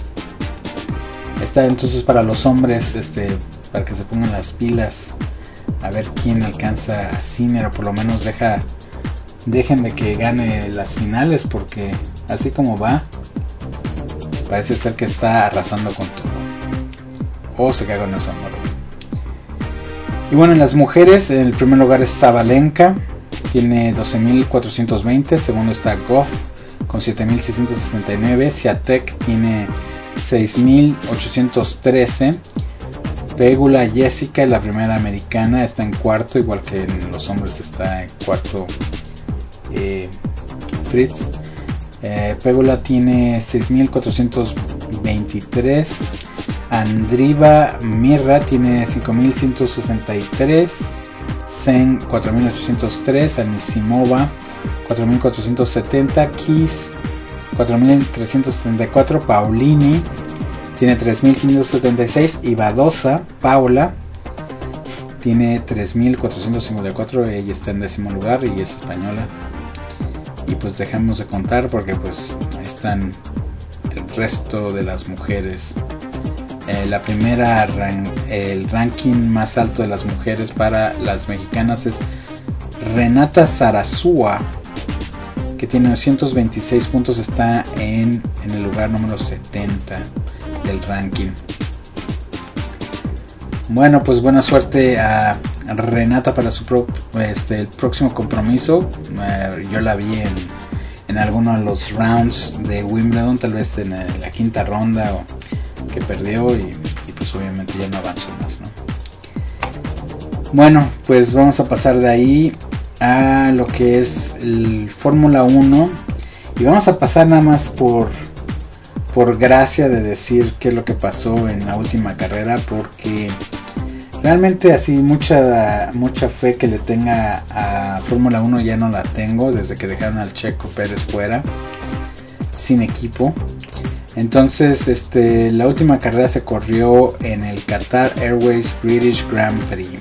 Está entonces para los hombres, este, para que se pongan las pilas, a ver quién alcanza a Sinner, o por lo menos deja, dejen de que gane las finales, porque así como va, parece ser que está arrasando con todo. O se caga en eso, amor. Y bueno, en las mujeres, en el primer lugar es Sabalenka, tiene doce mil cuatrocientos veinte, segundo está Goff con siete mil seiscientos sesenta y nueve, Swiatek tiene seis mil ochocientos trece, Pegula Jessica, la primera americana, está en cuarto, igual que en los hombres está en cuarto eh, Fritz. Eh, Pegula tiene seis mil cuatrocientos veintitrés, Andriva Mirra tiene cinco mil ciento sesenta y tres, Sen cuatro mil ochocientos tres, Anisimova cuatro mil cuatrocientos setenta, Kiss cuatro mil trescientos setenta y cuatro, Paulini tiene tres mil quinientos setenta y seis y Badosa Paula tiene tres mil cuatrocientos cincuenta y cuatro. Ella está en décimo lugar y es española. Y pues dejamos de contar porque pues ahí están el resto de las mujeres. Eh, la primera ran- el ranking más alto de las mujeres para las mexicanas es Renata Zarazúa, que tiene doscientos veintiséis puntos, está en, en el lugar número setenta del ranking. Bueno, pues buena suerte a Renata para su pro, este, el próximo compromiso. Uh, yo la vi en, en alguno de los rounds de Wimbledon, tal vez en el, la quinta ronda o, que perdió y, y pues obviamente ya no avanzó más, ¿no? Bueno, pues vamos a pasar de ahí a lo que es el Fórmula uno y vamos a pasar nada más por por gracia de decir qué es lo que pasó en la última carrera, porque realmente así mucha mucha fe que le tenga a Fórmula uno ya no la tengo desde que dejaron al Checo Pérez fuera sin equipo. Entonces este la última carrera se corrió en el Qatar Airways British Grand Prix.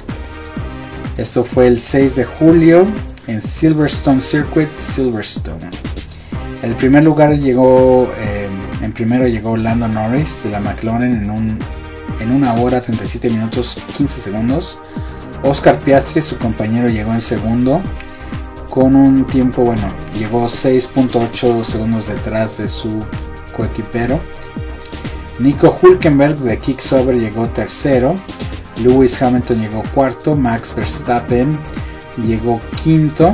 Esto fue el seis de julio en Silverstone Circuit, Silverstone. El primer lugar llegó, eh, en primero llegó Lando Norris de la McLaren en, un, en una hora treinta y siete minutos quince segundos. Oscar Piastri, su compañero, llegó en segundo con un tiempo, bueno, llegó seis punto ocho segundos detrás de su coequipero. Nico Hülkenberg de Kick Sauber llegó tercero. Lewis Hamilton llegó cuarto, Max Verstappen llegó quinto,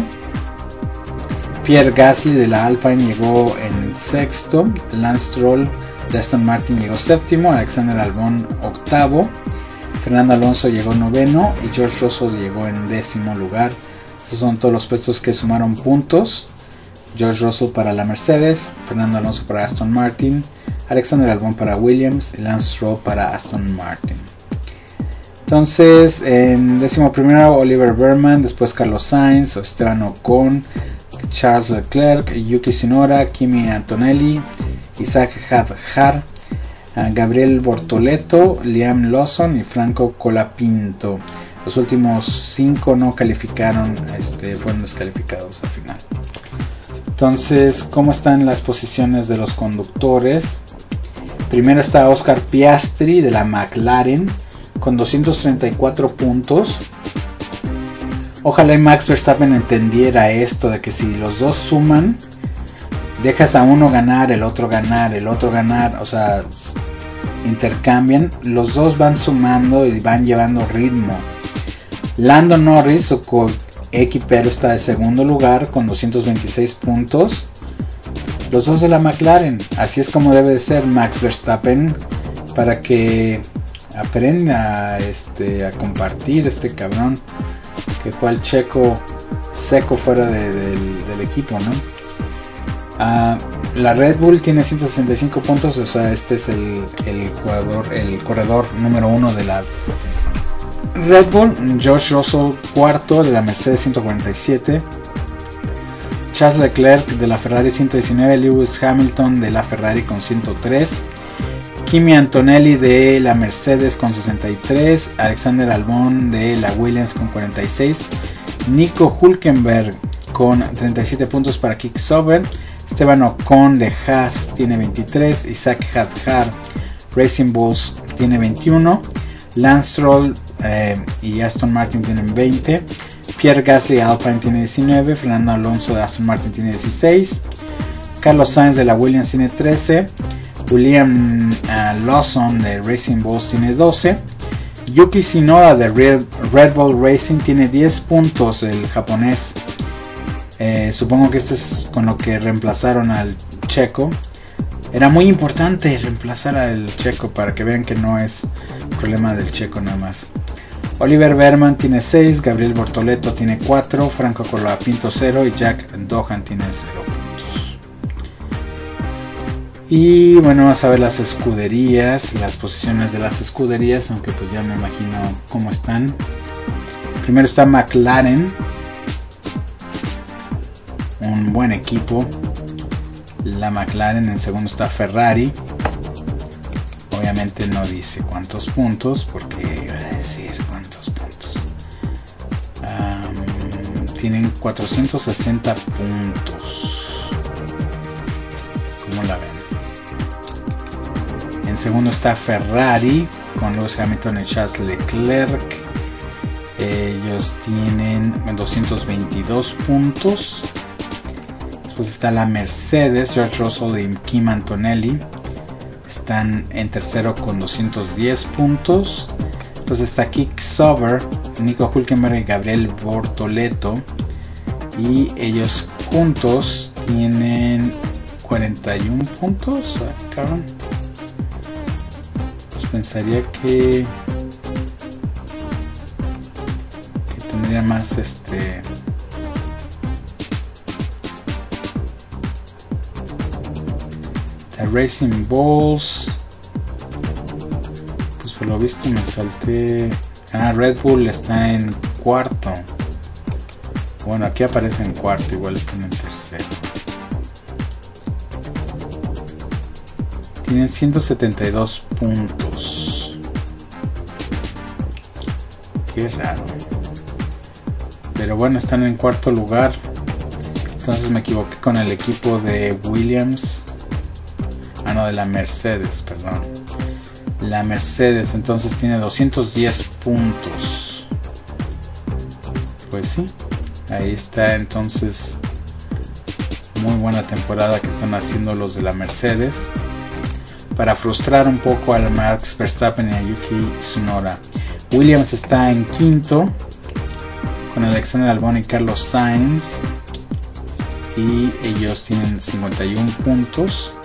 Pierre Gasly de la Alpine llegó en sexto, Lance Stroll de Aston Martin llegó séptimo, Alexander Albon octavo, Fernando Alonso llegó noveno y George Russell llegó en décimo lugar. Estos son todos los puestos que sumaron puntos. George Russell para la Mercedes, Fernando Alonso para Aston Martin, Alexander Albon para Williams y Lance Stroll para Aston Martin. Entonces, en décimo primero Oliver Berman, después Carlos Sainz, Esteban Ocon, Charles Leclerc, Yuki Tsunoda, Kimi Antonelli, Isaac Hadjar, Gabriel Bortoleto, Liam Lawson y Franco Colapinto. Los últimos cinco no calificaron, este, fueron descalificados al final. Entonces, ¿cómo están las posiciones de los conductores? Primero está Oscar Piastri de la McLaren con doscientos treinta y cuatro puntos. Ojalá y Max Verstappen entendiera esto de que si los dos suman, dejas a uno ganar, el otro ganar, el otro ganar, o sea, intercambian, los dos van sumando y van llevando ritmo. Lando Norris, su coequipero, está de segundo lugar con doscientos veintiséis puntos. Los dos de la McLaren, así es como debe de ser Max Verstappen, para que aprenda este, a compartir este cabrón que fue al Checo seco fuera de, de, del, del equipo, ¿no? Uh, la Red Bull tiene ciento sesenta y cinco puntos, o sea, este es el, el jugador, el corredor número uno de la Red Bull. George Russell cuarto, de la Mercedes ciento cuarenta y siete. Charles Leclerc de la Ferrari ciento diecinueve. Lewis Hamilton de la Ferrari con ciento tres. Kimi Antonelli de la Mercedes con sesenta y tres. Alexander Albon de la Williams con cuarenta y seis. Nico Hülkenberg con treinta y siete puntos para Kick Sauber. Esteban Ocon de Haas tiene veintitrés. Isaac Hadjar Racing Bulls tiene veintiuno. Lance Stroll eh, y Aston Martin tienen veinte. Pierre Gasly Alpine tiene diecinueve. Fernando Alonso de Aston Martin tiene dieciséis. Carlos Sainz de la Williams tiene trece. William uh, Lawson de Racing Bulls tiene doce. Yuki Tsunoda de Red, Red Bull Racing tiene diez puntos, el japonés. Eh, supongo que este es con lo que reemplazaron al Checo. Era muy importante reemplazar al Checo para que vean que no es problema del Checo nada más. Oliver Berman tiene seis, Gabriel Bortoleto tiene cuatro, Franco Colapinto cero y Jack Dohan tiene cero puntos. Y bueno, vamos a ver las escuderías, las posiciones de las escuderías, aunque pues ya me imagino cómo están. Primero está McLaren, un buen equipo, la McLaren. En segundo está Ferrari. Obviamente no dice cuántos puntos, porque iba a decir cuántos puntos. Um, tienen cuatrocientos sesenta puntos. ¿Cómo la ven? En segundo está Ferrari con Lewis Hamilton y Charles Leclerc. Ellos tienen doscientos veintidós puntos. Después está la Mercedes, George Russell y Kim Antonelli. Están en tercero con doscientos diez puntos. Después está Kick Sauber, Nico Hülkenberg y Gabriel Bortoleto. Y ellos juntos tienen cuarenta y uno puntos. Ah, cabrón. Pues pensaría que, que tendría más este. Racing Bulls, pues por lo visto me salté. Ah, Red Bull está en cuarto. Bueno, aquí aparece en cuarto, igual están en tercero. Tienen ciento setenta y dos puntos. Qué raro. Pero bueno, están en cuarto lugar. Entonces me equivoqué con el equipo de Williams. Ah, no, de la Mercedes, perdón. La Mercedes entonces tiene doscientos diez puntos. Pues sí, ahí está entonces. Muy buena temporada que están haciendo los de la Mercedes, para frustrar un poco a Max Verstappen y a Yuki Tsunoda. Williams está en quinto con Alexander Albon y Carlos Sainz. Y ellos tienen cincuenta y uno puntos.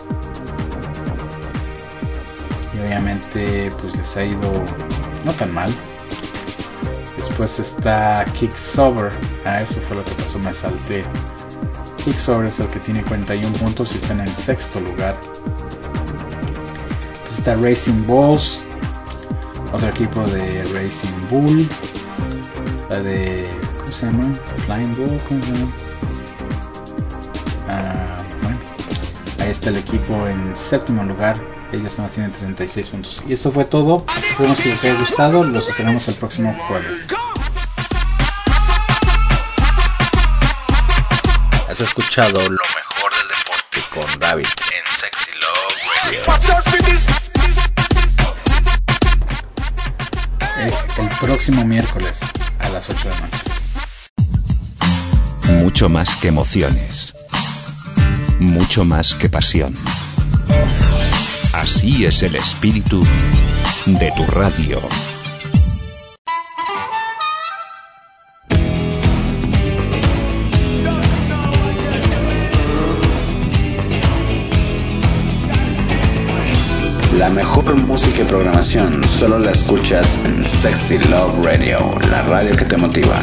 Obviamente pues les ha ido no tan mal. Después está Kick Sauber. Ah, eso fue lo que pasó, me salté. Kick Sauber es el que tiene cuarenta y uno puntos y está en el sexto lugar. Pues está Racing Bulls, otro equipo de Racing Bull, la de ¿cómo se llama? Flying Bull, ¿cómo se llama? Ah, bueno, ahí está el equipo en séptimo lugar. Ellos nomás tienen treinta y seis puntos. Y esto fue todo. Esperemos que les haya gustado. Los esperamos el próximo jueves. Has escuchado lo mejor del deporte con David en Sexy Love Radio. Es el próximo miércoles a las ocho de la noche. Mucho más que emociones. Mucho más que pasión. Así es el espíritu de tu radio. La mejor música y programación solo la escuchas en Sexy Love Radio, la radio que te motiva.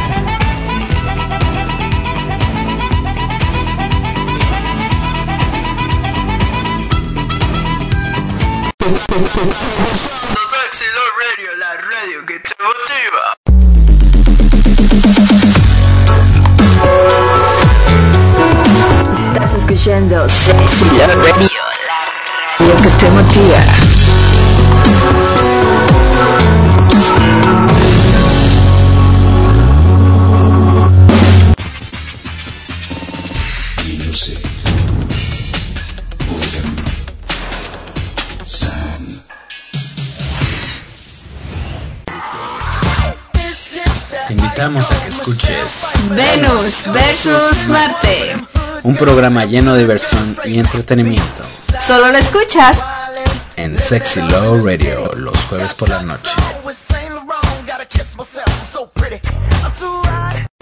Sexy Love Radio, la radio que te motiva. Estás escuchando Sexy Love Radio, la radio que te motiva. Te invitamos a que escuches Venus versus Marte, un programa lleno de diversión y entretenimiento solo lo escuchas en Sexy Love Radio los jueves por la noche.